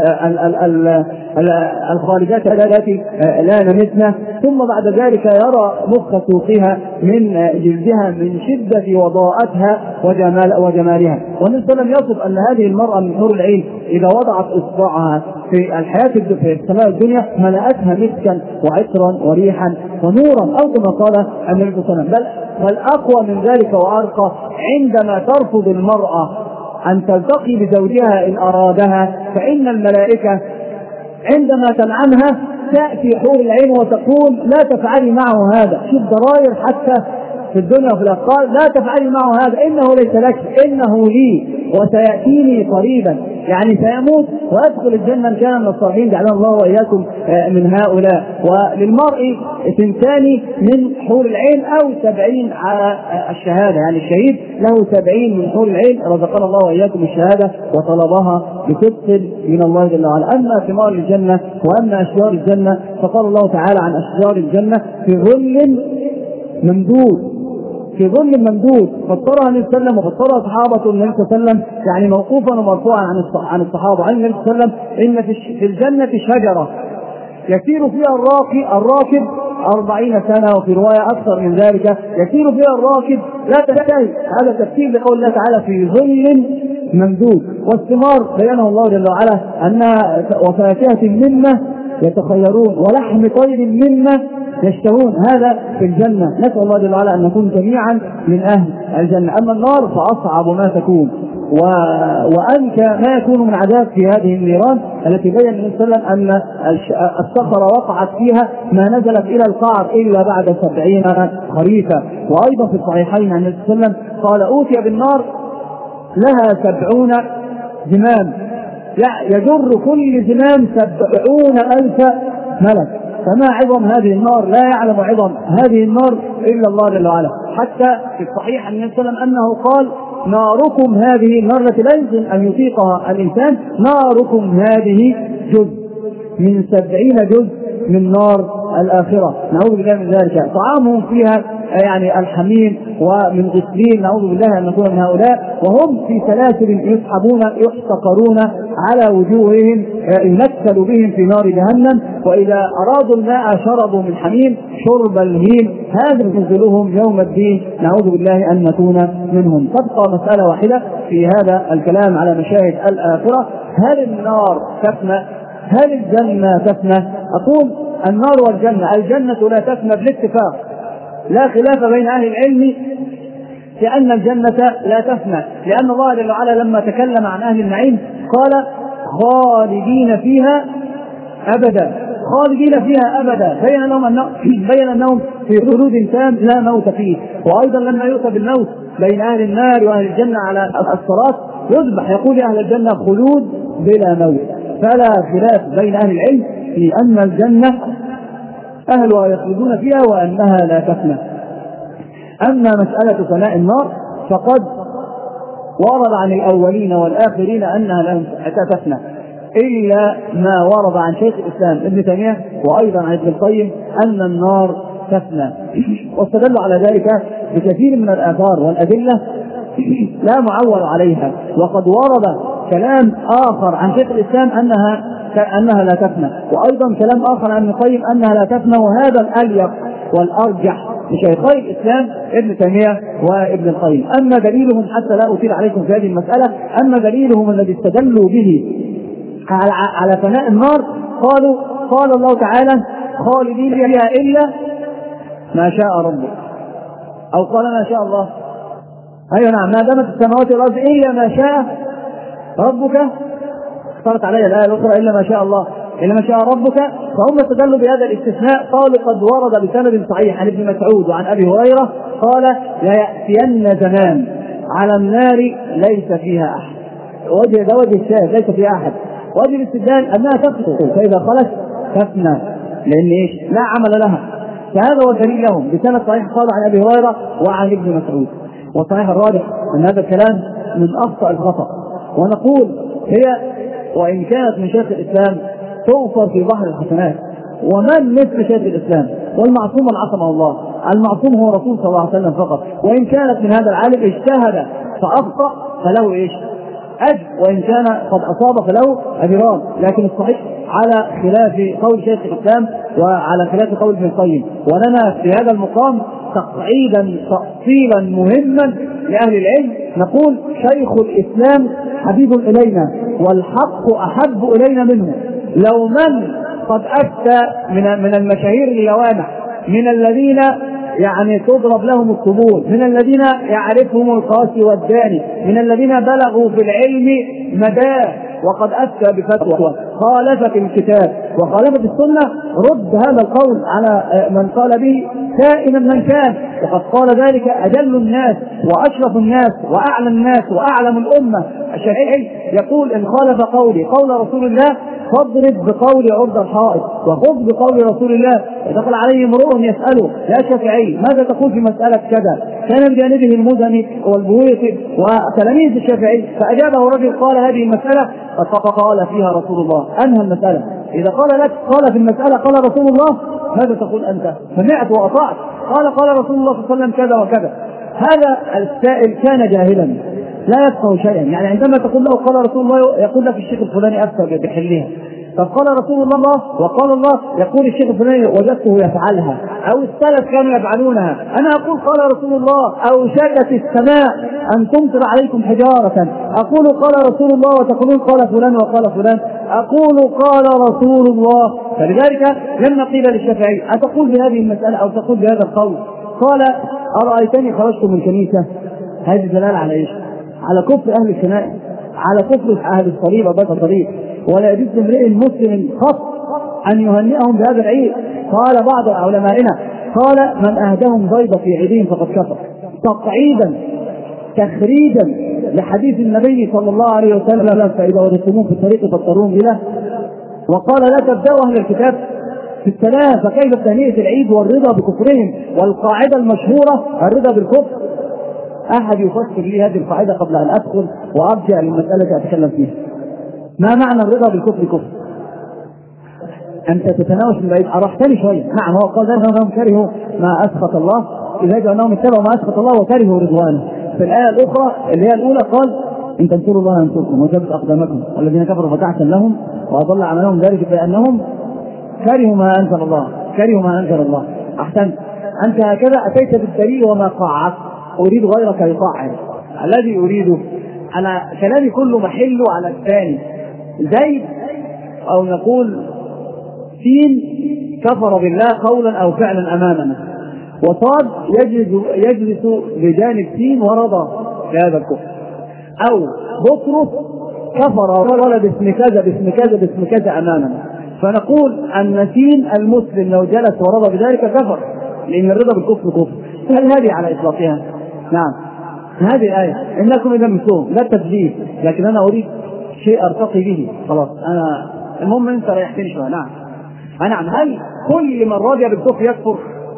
الخالدات التي لا نمتنا، ثم بعد ذلك يرى مخ سوقها من جلدها من شدة وضاءتها وجمال وجمالها. والنبي صلى الله عليه وسلم يصف أن هذه المرأة من حور العين إذا وضعت إصبعها في الحياة في السماء الدنيا ملأتها مسكا وعطرا وريحا ونورا، أو كما قال النبي صلى الله عليه وسلم. بل, بل أقوى من ذلك وأرقى، عندما ترفض المرأة أن تلتقي بزوجها إن أرادها، فإن الملائكة عندما تنعمها تأتي حور العين وتقول لا تفعلي معه هذا. شوف ضرائر حتى في الدنيا وفي الأفكار، لا تفعلي معه هذا إنه ليس لك إنه لي وسيأتيني قريبا، يعني سيموت وأدخل الجنة إن كان من الصالحين، جعلنا الله وإياكم من هؤلاء. وللمرء اثنتان من حور العين أو سبعين على الشهادة، يعني الشهيد له سبعين من حور العين، رزقنا الله وإياكم الشهادة وطلبها بصدق من الله جل وعلا. أما ثمار الجنة وأما أشجار الجنة فقال الله تعالى عن أشجار الجنة في ظل ممدود، في ظل ممدود، فسرها النبي صلى الله عليه وسلم وفسرها صحابة النبي صلى الله عليه وسلم، يعني موقوفا ومرفوعا عن الصحابة عن النبي صلى الله عليه وسلم، إن في الجنة شجرة يسير فيها الراكب الراكب أربعين سنة، وفي رواية أكثر من ذلك يسير فيها الراكب لا تنتهي. هذا تفسير لقول الله تعالى في ظل ممدود. والثمار بينه الله جل وعلا أنها وفاكهة مما يتخيرون ولحم طير مما يشتهون، هذا في الجنة. نسأل الله جل وعلا أن نكون جميعا من أهل الجنة. أما النار فأصعب ما تكون و... وأنكى ما يكون من عذاب في هذه النيران التي بين النبي صلى الله عليه وسلم أن الصخرة وقعت فيها ما نزلت إلى القعر إلا بعد سبعين خريفا. وأيضا في الصحيحين عن النبي صلى الله عليه وسلم قال أوتي بالنار لها سبعون زمام، يجر كل زمام سبعون ألف ملك. فما عظم هذه النار، لا يعلم عظم هذه النار إلا الله جل وعلا. حتى في الصحيح عن النبي صلى الله عليه وسلم أنه قال ناركم هذه النار التي لا يمكن أن يطيقها الإنسان، ناركم هذه جزء من سبعين جزء من نار الآخرة، نعوذ بالله من ذلك. طعامهم فيها يعني الحميم ومن غسلين، نعوذ بالله أن نكون من هؤلاء، وهم في سلاسل يسحبون يحتقرون على وجوههم، ينكل بهم في نار جهنم، وإذا أرادوا الماء شربوا من حميم شرب الهيم، هذا نزلهم يوم الدين، نعوذ بالله أن نكون منهم. تبقى مسألة واحدة في هذا الكلام على مشاهد الآخرة: هل النار تفنى؟ هل الجنة تفنى؟ أقول النار والجنة، الجنة لا تفنى بالاتفاق، لا خلاف بين أهل العلم في أن الجنة لا تفنى، لأن الله جل وعلا لما تكلم عن أهل النعيم قال خالدين فيها أبدا، خالدين فيها أبدا، بين لهم أنهم, بين أنهم في خلود تام لا موت فيه. وأيضا لما يؤتى بالموت بين أهل النار وأهل الجنة على الصراط يذبح يقول أهل الجنة خلود بلا موت. فلا خلاف بين أهل العلم في أن الجنة أهلها يخلدون فيها وأنها لا تفنى. أما مسألة فناء النار فقد ورد عن الأولين والآخرين أنها لا تفنى، إلا ما ورد عن شيخ الإسلام ابن تيمية وأيضا عن ابن القيم أن النار تفنى، واستدلوا على ذلك بكثير من الآثار والأدلة لا معول عليها. وقد ورد كلام آخر عن شيخ الإسلام أنها أنها لا تفنى، وأيضا كلام آخر عن ابن القيم أنها لا تفنى، وهذا الأليق والأرجح لشيخي الإسلام ابن تيمية وابن القيم. أما دليلهم، حتى لا أطيل عليكم في هذه المسألة، أما دليلهم الذي استدلوا به على على فناء النار قالوا قال الله تعالى خالدين فيها إلا ما شاء ربك، أو قال ما شاء الله، أيوة نعم، ما دامت السماوات والأرض إلا ما شاء ربك، اختارت علي الآية الأخرى إلا ما شاء الله إلا ما شاء ربك. فهم استدلوا بهذا الاستثناء، قالوا قد ورد بسند صحيح عن ابن مسعود وعن أبي هريرة قال لا يأتين زمان على النار ليس فيها أحد، وجه ده وجه الشاهد ليس فيها أحد، وجه الاستدلال أنها تفنى، فإذا خلت تفنى لأن إيش؟ لا عمل لها. فهذا هو الدليل لهم بسند صحيح قال عن أبي هريرة وعن ابن مسعود. والصحيح الراجح أن هذا الكلام من أخطأ الخطأ، ونقول هي وإن كانت من شيخ الإسلام توفر في بحر الحسنات، ومن مثل شيخ الإسلام والمعصوم العصمه الله، المعصوم هو رسول صلى الله عليه وسلم فقط، وإن كانت من هذا العالم اجتهد فأخطأ فله إيش؟ أجر، وإن كان قد أصاب فله أجران. لكن الصحيح على خلاف قول شيخ الإسلام وعلى خلاف قول ابن القيم. ولنا في هذا المقام تقعيدا تأصيلا مهما لأهل العلم، نقول شيخ الإسلام حبيب إلينا والحق أحب إلينا منه. لو من قد أفتى من من المشاهير اليوانع، من الذين يعني تضرب لهم القبول، من الذين يعرفهم القاسي والداني، من الذين بلغوا في العلم مداه، وقد أفتى بفتوى خالفت الكتاب وخالفت السنة، رد هذا القول على من قال به كائنا من كان. وقد قال ذلك أجل الناس وأشرف الناس وأعلى الناس وأعلم الأمة الشافعي، يقول إن خالف قولي قول رسول الله فاضرب بقول عرض الحائط وخذ بقول رسول الله. دخل عليه امرؤ يسأله يا شافعي ماذا تقول في مسألة كذا؟ كان بجانبه المزني والبويطي وتلاميذ الشافعي، فأجابه رجل قال هذه المسألة قال فيها رسول الله، أنهى المسألة. إذا قال لك قال في المسألة قال رسول الله ماذا تقول أنت؟ سمعت وأطعت، قال قال رسول الله صلى الله عليه وسلم كذا وكذا. هذا السائل كان جاهلا لا يفقه شيئا، يعني عندما تقول له قال رسول الله يقول لك الشيخ الفلاني أفتى بحلها، طب قال رسول الله وقال الله يقول الشيخ الفلاني وجدته يفعلها، أو السلف كانوا يفعلونها. أنا أقول قال رسول الله أو شكت السماء أن تمطر عليكم حجارة، أقول قال رسول الله وتقولون قال فلان وقال فلان، أقول قال رسول الله. فلذلك لما قيل للشافعي أتقول بهذه المسألة أو تقول بهذا القول؟ قال أرأيتني خرجت من الكنيسة، هذه دلالة على إيش؟ على كفر أهل الكنائس، على كفر أهل الصليب وبيت الصليب، ولا يجوز لامرئ مسلم خط أن يهنئهم بهذا العيد. قال بعض علمائنا قال من أهدهم بيضة في عيدهم فقد كفر، تقعيدا تخريجا لحديث النبي صلى الله عليه وسلم فإذا وجدتموه في الطريق فاضطروهم إليه، وقال لا تبدأوا أهل الكتاب في السلام، فكيف تهنئة العيد والرضا بكفرهم؟ والقاعدة المشهورة الرضا بالكفر. أحد يفسر لي هذه القاعدة قبل أن أدخل وأرجع للمسألة أتكلم فيها. ما معنى الرضا بالكفر كفر؟ أنت تتناوش من بعيد، أرحتني شوية. نعم هو قال أنهم كرهوا ما أسخط الله، إذا أنهم اتبعوا ما أسخط الله وكرهوا رضوانه. في الآية الأخرى اللي هي الأولى قال إن تنصروا الله ينصركم وثبت أقدامكم والذين كفروا فتحسن لهم وأضل أعمالهم ذلك بأنهم كرهوا ما أنزل الله كرهوا ما أنزل الله. أحسنت، أنت هكذا أتيت بالدليل وما قاعك، أريد غيرك يقاعد. الذي أريده أنا كلامي كله محله على الثاني. زيد أو نقول سين كفر بالله قولا أو فعلا أمامنا، وصاد يجلس, يجلس بجانب سين ورضى بهذا الكفر. أو بطرس كفر ولا باسم كذا باسم كذا باسم كذا أمامنا، فنقول أن سين المسلم لو جلس ورضى بذلك كفر، لأن الرضا بالكفر كفر. هل هذه على إطلاقها؟ نعم، هذه الآية إنكم إذا مثلهم لا تثبيت، لكن أنا أريد شيء أرتقي به. خلاص أنا المهم أنت ريحتني شوية. نعم نعم، هل كل من رضي بالكفر يكفر؟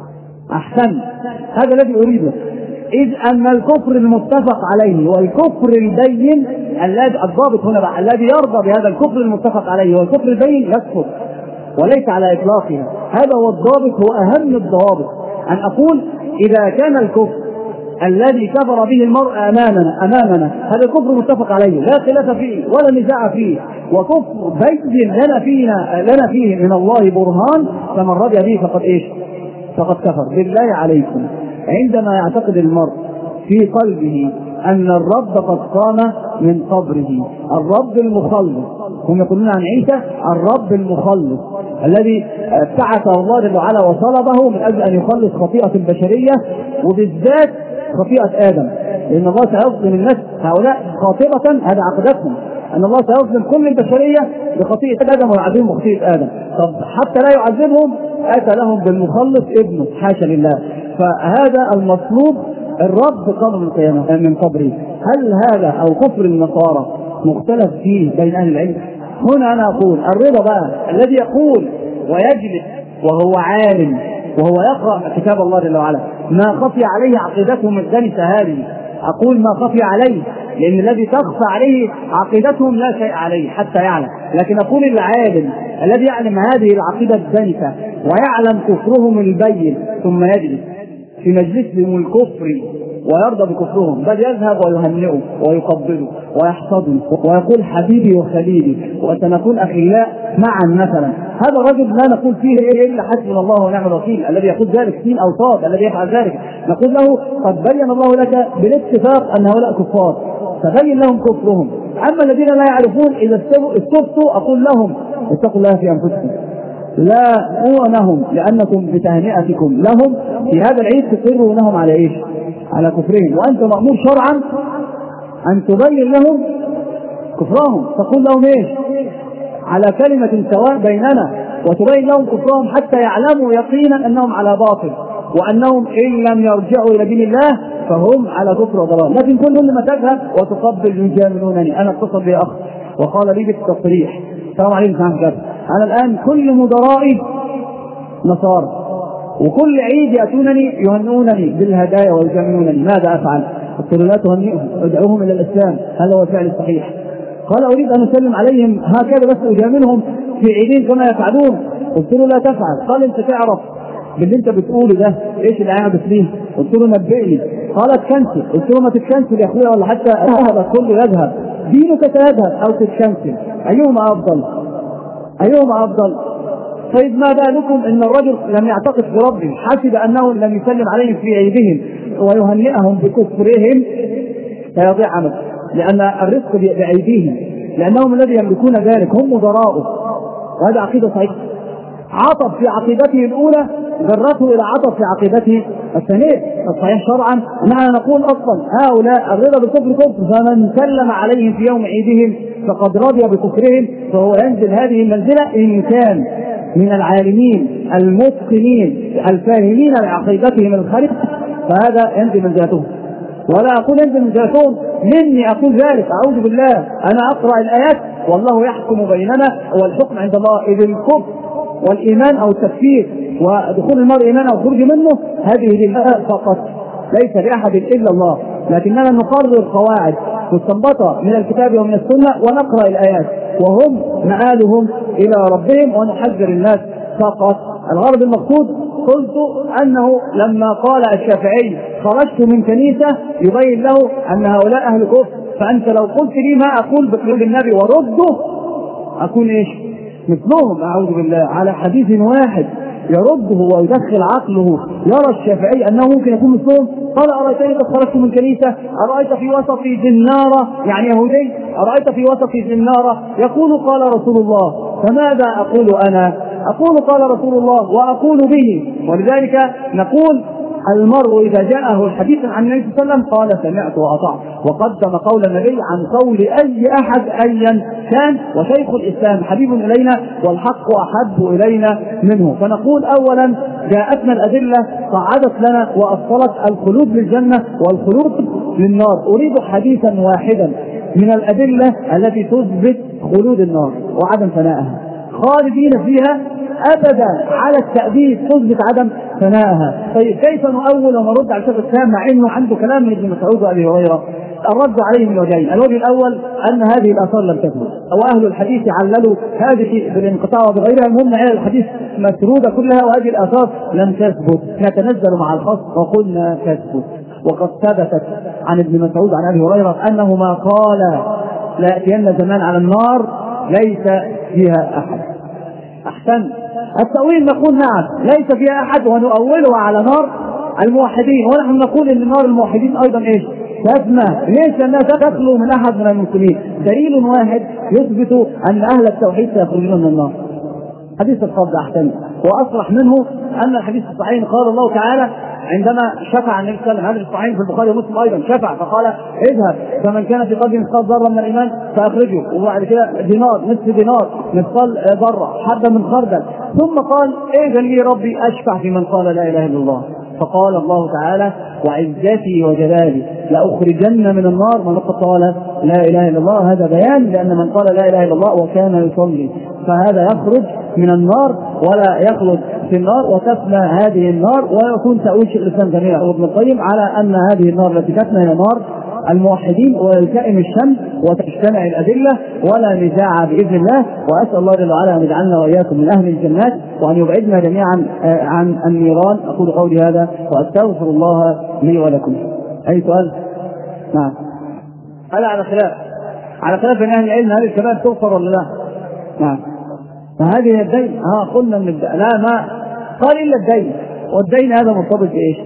أحسن، هذا الذي أريده. إذ أن الكفر المتفق عليه والكفر البين، الذي الضابط هنا بقى الذي يرضى بهذا الكفر المتفق عليه والكفر البين يكفر، وليس على إطلاقها. هذا هو الضابط، هو أهم الضوابط، أن أقول إذا كان الكفر الذي كفر به المرء أمامنا أمامنا هذا الكفر متفق عليه لا خلاف فيه ولا نزاع فيه، وكفر بين لنا فينا لنا فيه من الله برهان، فمن رضي به فقد إيش؟ فقد كفر. بالله عليكم، عندما يعتقد المرء في قلبه أن الرب قد قام من قبره، الرب المخلص، هم يقولون عن عيسى الرب المخلص الذي ابتعثه الله جل وعلا وصلبه من أجل أن يخلص خطيئة البشرية، وبالذات خطيئة آدم، لأن الله سيظلم الناس هؤلاء خاطئة، هذا عقدتهم أن الله سيظلم كل البشرية بخطيئة آدم ويعذبهم بخطيئة آدم. طب حتى لا يعذبهم أتى لهم بالمخلص ابنه، حاشا لله. فهذا المطلوب، الرب قام من قيامه من قبره. هل هذا أو كفر النصارى مختلف فيه بين أهل العلم؟ هنا أنا أقول الرضا بقى الذي يقول ويجلس وهو عالم وهو يقرأ كتاب الله جل وعلا ما خفي عليه عقيدتهم الدنسة هذه، أقول ما خفي عليه لأن الذي تخفى عليه عقيدتهم لا شيء عليه حتى يعلم، لكن أقول العالم الذي يعلم هذه العقيدة الدنسة ويعلم كفرهم البين ثم يجلس في مجلسهم الكفر ويرضى بكفرهم، بل يذهب ويهنئه ويقبله ويحتضنه ويقول حبيبي وخليلي وسنكون أخلاء معا مثلا. هذا الرجل لا نقول فيه إلا حسبنا الله ونعم الوكيل، الذي يقول ذلك سين أو صاد الذي يفعل ذلك نقول له قد بين الله لك بالاتفاق أن هؤلاء كفار فبين لهم كفرهم. أما الذين لا يعرفون إذا استفتوا أقول لهم اتقوا الله في أنفسكم لا أونهم، لأنكم بتهنئتكم لهم في هذا العيد تقرونهم على إيش؟ على كفرهم، وأنت مأمور شرعا أن تبين لهم كفرهم، تقول لهم إيش؟ على كلمة سواء بيننا، وتبين لهم كفرهم حتى يعلموا يقينا أنهم على باطل، وأنهم إن لم يرجعوا إلى دين الله فهم على كفر وضلال. لكن كل ما تذهب وتقبل يجاملونني. أنا اتصل بي أخ وقال لي بالتصريح السلام عليكم سلام كذا، أنا الآن كل مدرائي نصارى وكل عيد يأتونني يهنئونني بالهدايا ويجاملونني، ماذا أفعل؟ قلت له لا تهنئهم، ادعوهم إلى الإسلام، هذا هو الفعل الصحيح. قال أريد أن أسلم عليهم هكذا بس أجاملهم في عيدين كما يفعلون. قلت له لا تفعل. قال أنت تعرف باللي أنت بتقوله ده إيش اللي هيعمل فيه؟ قلت له نبئني. قال اتكنسل. قلت له ما تتكنسل يا أخويا، ولا حتى أهلك كله يذهب، دينك سيذهب أو تتكنسل، أيهما أفضل؟ أيهما أفضل؟ طيب ما بالكم ان الرجل لم يعتقد في ربه، حسب انه لم يسلم عليهم في عيدهم ويهنئهم بكفرهم فيضيع عمله، لان الرزق بايديهم، لانهم الذي يملكون ذلك، هم مدراؤه، وهذا عقيده صحيحه. عطف في عقيدته الاولى جرته الى عطف في عقيدته الثانيه الصحيح شرعا. نحن نقول اصلا هؤلاء الرضا بالكفر كفر، فمن سلم عليهم في يوم عيدهم فقد رضي بكفرهم، فهو ينزل هذه المنزله ان كان من العالمين المتقنين الفاهمين لعقيدتهم الخالقة، فهذا ينزل منزلتهم. ولا أقول ينزل منزلتهم مني أقول ذلك، أعوذ بالله، أنا أقرأ الآيات والله يحكم بيننا والحكم عند الله. إذ الكفر والإيمان أو التكفير ودخول المرء إيمان أو خروج منه هذه لله فقط، ليس لأحد إلا الله، لكننا نقرر قواعد مستنبطة من الكتاب ومن السنة ونقرأ الآيات، وهم مآلهم إلى ربهم، ونحذر الناس فقط. الغرض المقصود قلت أنه لما قال الشافعي خرجت من كنيسة يبين له أن هؤلاء أهل كفر، فأنت لو قلت لي ما أقول بقول النبي ورده أكون إيش مثلهم أعوذ بالله على حديث واحد يرده ويدخل عقله. يرى الشافعي أنه ممكن يكون مثلهم. قال أرأيتني قد خرجت من كنيسة، أرأيت في وسط زنارة يعني يهودي، أرأيت في وسط زنارة يقول قال رسول الله، فماذا أقول أنا؟ أقول قال رسول الله وأقول به. ولذلك نقول المرء إذا جاءه الحديث عن النبي صلى الله عليه وسلم قال سمعت وأطعت، وقدم قول النبي عن قول أي أحد أيا كان. وشيخ الإسلام حبيب إلينا والحق أحب إلينا منه. فنقول أولا جاءتنا الأدلة صعدت لنا وأصلت الخلود للجنة والخلود للنار. أريد حديثا واحدا من الأدلة التي تثبت خلود النار وعدم فنائها، خالدين فيها أبدا على التأبيد تثبت عدم فنائها. طيب كيف نؤول ونرد على شيخ الإسلام مع أنه عنده كلام من ابن مسعود وأبي هريرة؟ الرد عليه من وجهين. الوجه الأول أن هذه الآثار لم تثبت، وأهل الحديث عللوا هذه بالانقطاع وبغيرها. المهم على الحديث مسرودة كلها وهذه الآثار لم تثبت. نتنزل مع الخص وقلنا تثبت. وقد ثبتت عن ابن مسعود عن أبي هريرة أنه ما قال لا يأتين زمان على النار ليس فيها أحد. أحسن التأويل نقول نعم ليس فيها أحد ونؤوله على نار الموحدين، ونحن نقول ان نار الموحدين أيضا إيش تسمى. ليش؟ لأنها تخلو من أحد من المسلمين. دليل واحد يثبت أن أهل التوحيد سيخرجون من النار، حديث الصد أحسن وأصرح منه أن الحديث الصحيح قال الله تعالى عندما شفع النبي صلى الله عليه وسلم، هذا الصحيح في البخاري ومسلم أيضا، شفع فقال اذهب فمن كان في قلبه مثقال ذرة من الإيمان فأخرجه، وبعد كده دينار نصف دينار مثقال ذرة حبة من خردل، ثم قال إذن لي ربي أشفع في من قال لا إله إلا الله. فقال الله تعالى وعزتي وجلالي لأخرجن من النار من قال لا إله إلا الله. هذا بيان لأن من قال لا إله إلا الله وكان يصلي فهذا يخرج من النار ولا يخلد في النار وتفنى هذه النار. ويكون تأويل شيخ الإسلام جميع ابن القيم على أن هذه النار التي تفنى هي نار الموحدين ويلتئم الشمس وتجتمع الأدلة ولا نزاع بإذن الله. وأسأل الله جل وعلا أن يجعلنا وإياكم من أهل الجنات وأن يبعدنا جميعا عن النيران. أقول قولي هذا وأستغفر الله لي ولكم. أي سؤال؟ نعم. هذا على خلاف على خلاف من أهل العلم هذه الشباب تغفر ولا لا؟ نعم. فهذه الدين ها قلنا من الدين لا ما قال إلا الدين، والدين هذا مرتبط بإيش؟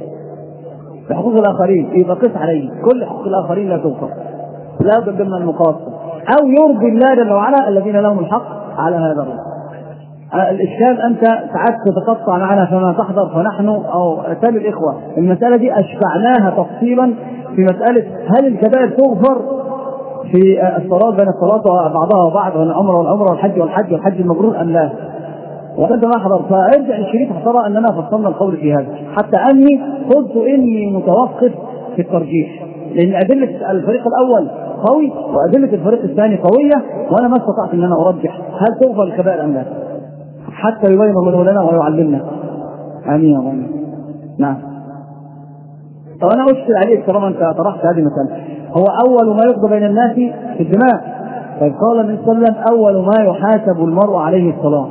بحقوق الآخرين، يبقى قس عليه كل حقوق الآخرين لا تغفر لا بد من المقاصد أو يرضي الله جل وعلا الذين لهم الحق على هذا الرجل. الإشكال أنت ساعات تتقطع معنا فما تحضر، فنحن أو تالي الإخوة المسألة دي أشفعناها تفصيلا في مسألة هل الكبائر تغفر في الصلاة بين الصلاة وبعضها وبعض والعمرة والعمرة والحج والحج والحج المبرور أم لا؟ وأنت ما حضر فارجع الشريط ترى أننا فصلنا القول في هذا، حتى أني قلت إني متوقف في الترجيح لأن أدلة الفريق الأول قوي وأدلة الفريق الثاني قوية، وأنا ما استطعت أن أنا أرجح هل تغفر الكبائر أم لا حتى يبين الله لنا ويعلمنا. آمين يا رب. نعم. طب أنا أشكل عليك طالما أنت طرحت هذه المسألة. هو أول ما يقضى بين الناس في الدماء، طيب قال النبي صلى الله عليه وسلم أول ما يحاسب المرء عليه الصلاة.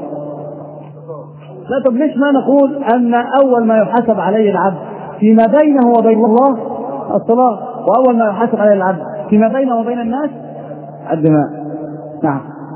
لا طب ليش ما نقول أن أول ما يحاسب عليه العبد فيما بينه وبين الله الصلاة، وأول ما يحاسب عليه العبد فيما بينه وبين الناس الدماء؟ نعم.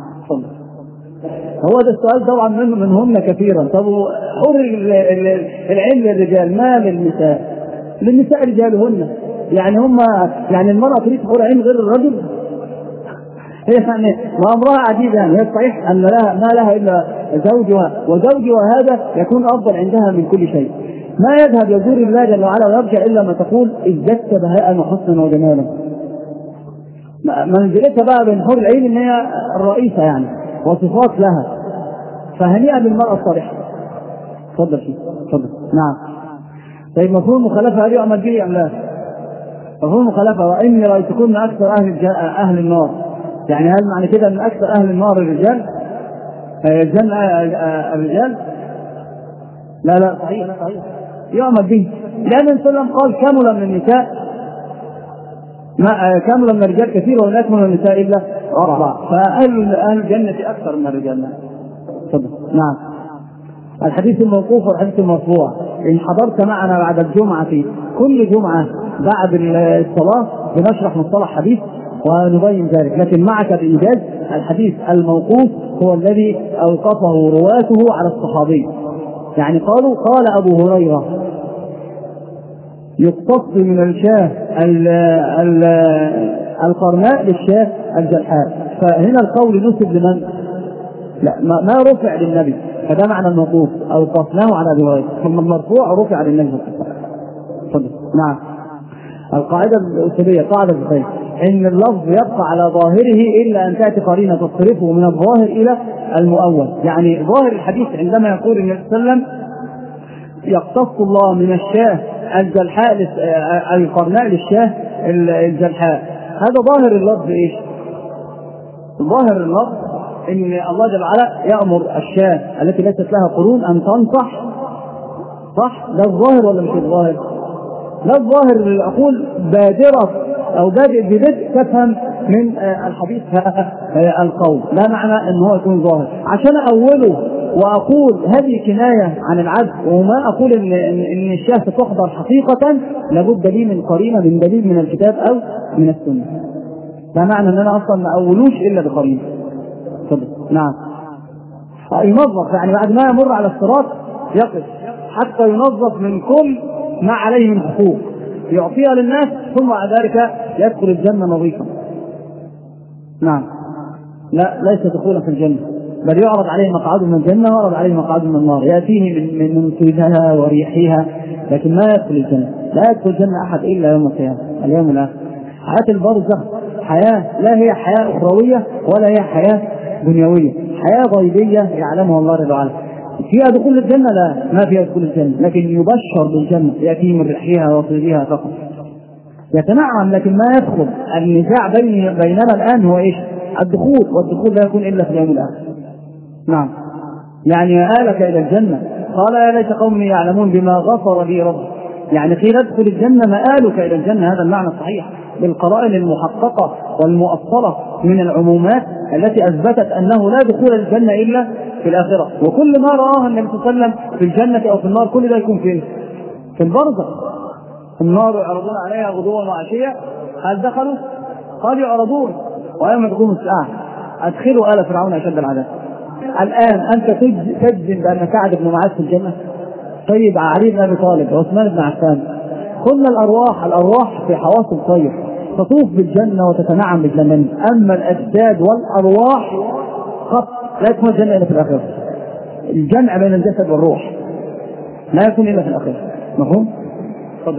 هو ده السؤال طبعا منه منهن كثيرا. طب حر العلم للرجال ما للنساء؟ للنساء رجالهن، يعني هم يعني المرأة تريد حر عين غير الرجل؟ يعني ما أمرها عجيبة. يعني هي صحيح أن لها ما لها إلا زوجها، وزوجها هذا يكون أفضل عندها من كل شيء. ما يذهب يزور الله جل وعلا ويرجع إلا ما تقول ازددت بهاء وحسنا وجمالا. منزلتها بقى بين حور العين إن هي الرئيسة يعني وصفات لها. فهنيئا بالمرأة الصالحة. تفضل شيء تفضل. نعم. طيب مفهوم مخالفة هل يعمل به أم لا؟ مفهوم مخالفة وإني رأيتكن أكثر أهل أهل النار، يعني هل معنى كده أن أكثر أهل النار الرجال؟ الجنة الرجال؟ لا لا صحيح يعمل به، لأن النبي صلى الله عليه وسلم قال كاملا من النساء ما كاملا من الرجال كثير ولا يكمل النساء إلا أربعة، فأهل أهل الجنة أكثر من الرجال. تفضل. نعم. الحديث الموقوف والحديث المرفوع. إن حضرت معنا بعد الجمعة كل جمعة بعد الصلاة بنشرح مصطلح حديث ونبين ذلك، لكن معك بإيجاز الحديث الموقوف هو الذي أوقفه رواته على الصحابي. يعني قالوا قال أبو هريرة يقتص من الشاه القرناء للشاه الجلحاء، فهنا القول نسب لمن؟ لا، ما رفع للنبي، فده معنى الموقوف أوقفناه على أبي هريرة، ثم المرفوع رفع للنبي. نعم. القاعدة الأصولية قاعدة الخير إن اللفظ يبقى على ظاهره إلا أن تأتي قرينة تصرفه من الظاهر إلى المؤول. يعني ظاهر الحديث عندما يقول النبي صلى الله عليه وسلم يقتص الله من الشاه الجلحاء القرناء للشاه الجلحاء، هذا ظاهر اللفظ إيش؟ ظاهر اللفظ إن الله جل وعلا يأمر الشاه التي ليست لها قرون أن تنصح، صح؟ ده الظاهر ولا مش الظاهر؟ لا الظاهر اللي أقول بادرة أو بادئ ببدء تفهم من الحديث القول، لا معنى أن هو يكون ظاهر عشان أوله وأقول هذه كناية عن العدل، وما أقول إن, إن الشاه ستحضر حقيقة لابد لي من قرينة، من دليل من الكتاب أو من السنة. لا معنى أن أنا أصلا ما أولوش إلا بقرينة. نعم. ينظف، يعني بعد ما يمر على الصراط يقف حتى ينظف من كل ما عليه من حقوق يعطيها للناس، ثم بعد ذلك يدخل الجنة نظيفا. نعم. لا، ليس دخولا في الجنة، بل يعرض عليه مقعده من الجنة ويعرض عليه مقعده من النار، يأتيه من من من سيدها وريحها، لكن ما يدخل الجنة. لا يدخل الجنة أحد إلا يوم القيامة، اليوم الآخر. حياة البرزخ حياة لا هي حياة أخروية ولا هي حياة دنيوية، حياة غيبية يعلمها الله جل وعلا. فيها دخول الجنة؟ لا، ما فيها دخول الجنة، لكن يبشر بالجنة، يأتي من ريحها وطيبها فقط، يتنعم، لكن ما يدخل. النزاع بين بيننا الآن هو إيش؟ الدخول، والدخول لا يكون إلا في اليوم الآخر. نعم. يعني آلك إلى الجنة، قال يا ليت قومي يعلمون بما غفر لي ربي، يعني قيل ادخل الجنة مآلك إلى الجنة، هذا المعنى الصحيح بالقرائن المحققة والمؤصلة من العمومات التي أثبتت أنه لا دخول الجنة إلا في الآخرة. وكل ما رآه النبي صلى الله عليه وسلم في الجنة أو في النار كل ده يكون فين؟ في البرزخ. النار يعرضون عليها غدوا وعشيا، هل دخلوا؟ قال يعرضون، ويوم تقوم الساعة أدخلوا آل فرعون أشد العذاب. الآن أنت تجزم بأن سعد بن معاذ في الجنة؟ طيب علي بن أبي طالب وعثمان بن عفان، كل الأرواح الأرواح في حواس الطير تطوف بالجنة وتتنعم بالجنة، أما الأجساد والأرواح قط لا يكون الجنة إلا في الآخرة. الجمع بين الجسد والروح لا يكون إلا في الآخرة. مفهوم؟ تفضل.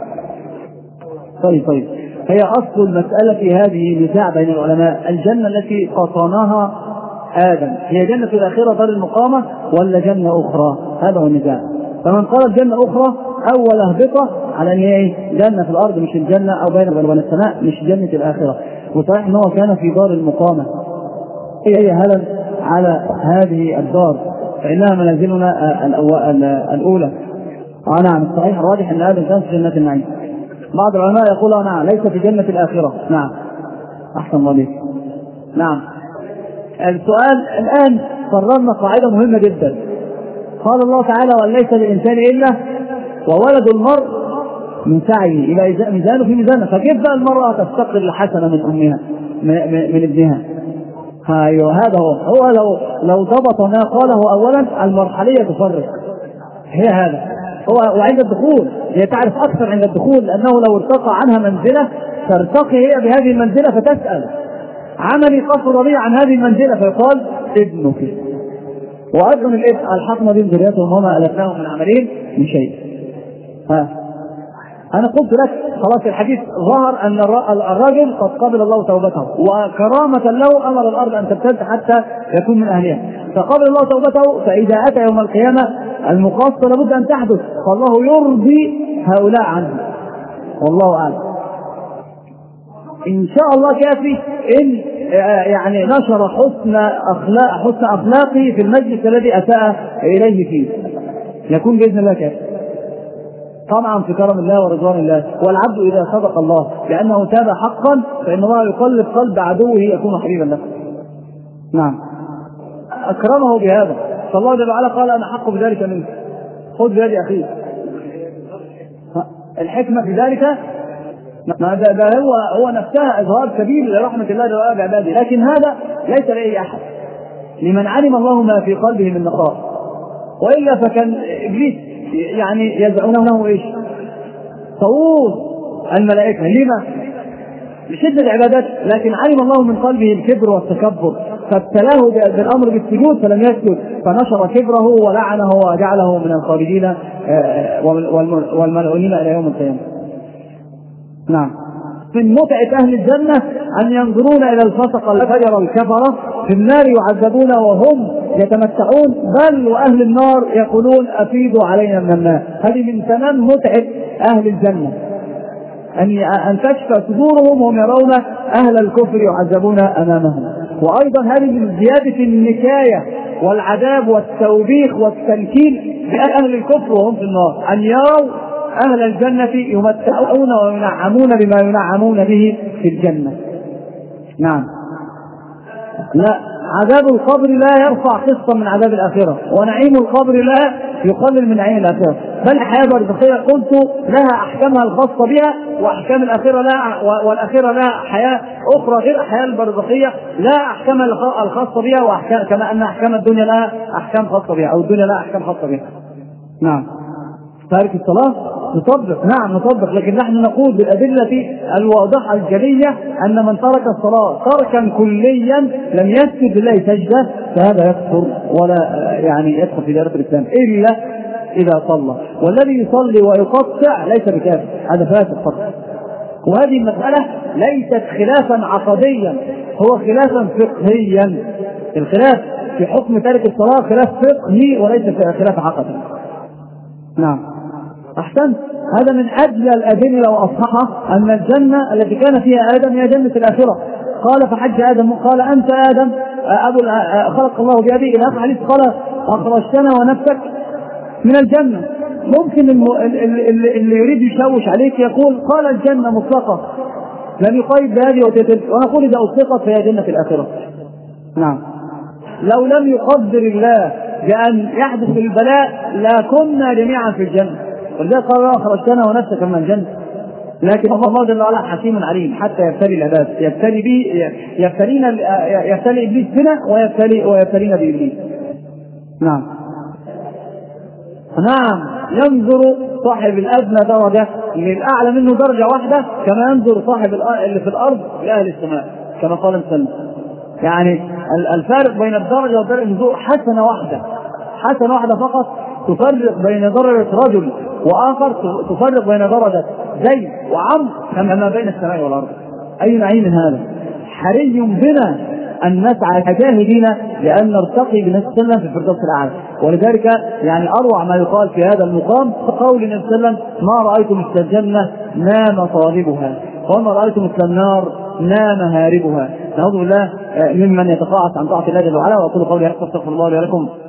طيب طيب هي أصل المسألة في هذه نزاع بين العلماء، الجنة التي قطناها آدم هي جنة في الآخرة دار المقامة ولا جنة أخرى؟ هذا هو النزاع. فمن قال جنة أخرى أول أهبطة على أن هي جنة في الأرض مش الجنة، أو بين وبين السماء مش جنة الآخرة، وصحيح أنه كان في دار المقامة. هي هلا على هذه الدار فإنها منازلنا الأولى. آه نعم، الصحيح الراجح أن آدم كان في جنة النعيم. بعض العلماء يقول نعم ليس في جنة الآخرة. نعم أحسن الله عليك. نعم. السؤال الآن قررنا قاعدة مهمة جدا، قال الله تعالى وأن ليس للإنسان إلا وولد المرء من سعيه إلى ميزانه في ميزانه، فكيف بقى المرأة تستقل حسنة من أمها من ابنها؟ أيوه هذا هو هو لو لو ضبط ما قاله أولا المرحلية تفرق، هي هذا هو. وعند الدخول هي تعرف أكثر عند الدخول، لأنه لو ارتقى عنها منزلة ترتقي هي بهذه المنزلة فتسأل عملي قصر بي عن هذه المنزلة فيقال ابنك، وأذن الابن الحقنا بهم ذريتهم وما ألفناهم من عملين من شيء. ها أنا قلت لك خلاص الحديث ظهر أن الرجل قد قبل الله توبته، وكرامة له أمر الأرض أن تبتد حتى يكون من أهلها، فقبل الله توبته، فإذا أتى يوم القيامة المقاصة لابد أن تحدث، فالله يرضي هؤلاء عنه والله أعلم. إن شاء الله كافي إن يعني نشر حسن أخلاق حسن أخلاقه في المجلس الذي أساء إليه فيه، يكون بإذن الله كافي، طبعا في كرم الله ورضوان الله. والعبد إذا صدق الله لأنه تاب حقا فإن الله يقلب قلب عدوه يكون حبيبا له. نعم أكرمه بهذا، فالله جل وعلا قال أنا أحق بذلك منك، خذ بيد أخيك. الحكمة في ذلك ما ده, ده هو هو نفسها إظهار كبير لرحمة الله جل وعلا بعباده، لكن هذا ليس لأي أحد، لمن علم الله ما في قلبه من نقاء، وإلا فكان إبليس يعني يزعونه إيش؟ طاووس الملائكة. لما؟ لشدة العبادات، لكن علم الله من قلبه الكبر والتكبر فابتلاه بالأمر بالسجود فلم يسجد، فنشر كبره ولعنه وجعله من الخالدين والملعونين إلى يوم القيامة. نعم. من متعة أهل الجنة أن ينظرون إلى الفسق الفجر الكفرة في النار يعذبون وهم يتمتعون، بل وأهل النار يقولون أفيدوا علينا من الماء. هذه من تمام متعة أهل الجنة، أن تشفى صدورهم وهم يرون أهل الكفر يعذبون أمامهم. وأيضا هذه من زيادة النكاية والعذاب والتوبيخ والتنكيل بأهل الكفر وهم في النار، أن يروا أهل الجنة يمتعون وينعمون بما ينعمون به في الجنة. نعم. لا، عذاب القبر لا يرفع قسطا من عذاب الآخرة، ونعيم القبر لا يقلل من نعيم الآخرة، بل الحياة البرزخية قلت لها أحكامها الخاصة بها، وأحكام الآخرة لا، والآخرة لا حياة أخرى غير الحياة البرزخية لا أحكامها الخاصة بها، وأحكام كما أن أحكام الدنيا لها أحكام خاصة بها، أو الدنيا لها أحكام خاصة بها. نعم. تارك الصلاة نطبق، نعم نطبق، لكن نحن نقول بالأدلة الواضحة الجلية أن من ترك الصلاة تركا كليا لم يسجد لله سجدة فهذا يكفر ولا يعني يدخل في دائرة الإسلام إلا إذا صلى، والذي يصلي ويقطع ليس بكافر، هذا فاسد فقط. وهذه المسألة ليست خلافا عقديا، هو خلافا فقهيا. الخلاف في حكم تارك الصلاة خلاف فقهي وليس خلاف عقدي. نعم. أحسنت. هذا من أجل الأدلة وأصحها أن الجنة التي كان فيها آدم هي جنة الآخرة. قال فحج آدم، قال أنت آدم أبو خلق الله بيده إلى آخر الحديث، قال أخرجتنا ونفسك من الجنة. ممكن اللي يريد يشوش عليك يقول قال الجنة مطلقة لم يقيد بهذه وتلك، ونقول إذا أطلقت فهي جنة الآخرة. نعم. لو لم يقدر الله بأن يحدث البلاء لا كنا جميعا في الجنة، ولذلك قال الله خرجتنا ونفسك من الجنة. لكن الله جل وعلا حكيم عليم حتى يبتلي العباد، يبتلي به يبتلينا يبتلي إبليس بنا ويبتلي ويبتلينا بإبليس. نعم. نعم. ينظر صاحب الأدنى درجة للأعلى منه درجة واحدة، كما ينظر صاحب اللي في الأرض لأهل السماء، كما قال مسلم. يعني الفارق بين الدرجة والدرجة النزول حسنة واحدة، حسنة واحدة فقط تفرق بين درجة رجل وآخر، تفرق بين درجة زيد وعمرو كما ما بين السماء والأرض. أي نعيم هذا! حري بنا أن نسعى كجاهدين لأن نرتقي بنفس السلم في الفردوس الأعلى. ولذلك يعني أروع ما يقال في هذا المقام قول النبي صلى الله عليه وسلم: ما رأيت مثل الجنة نام طالبها، وما رأيت مثل النار نام هاربها. نعوذ بالله ممن يتقاعس عن طاعة الله جل وعلا. وأقول قولي هذا، استغفر الله لي ولكم.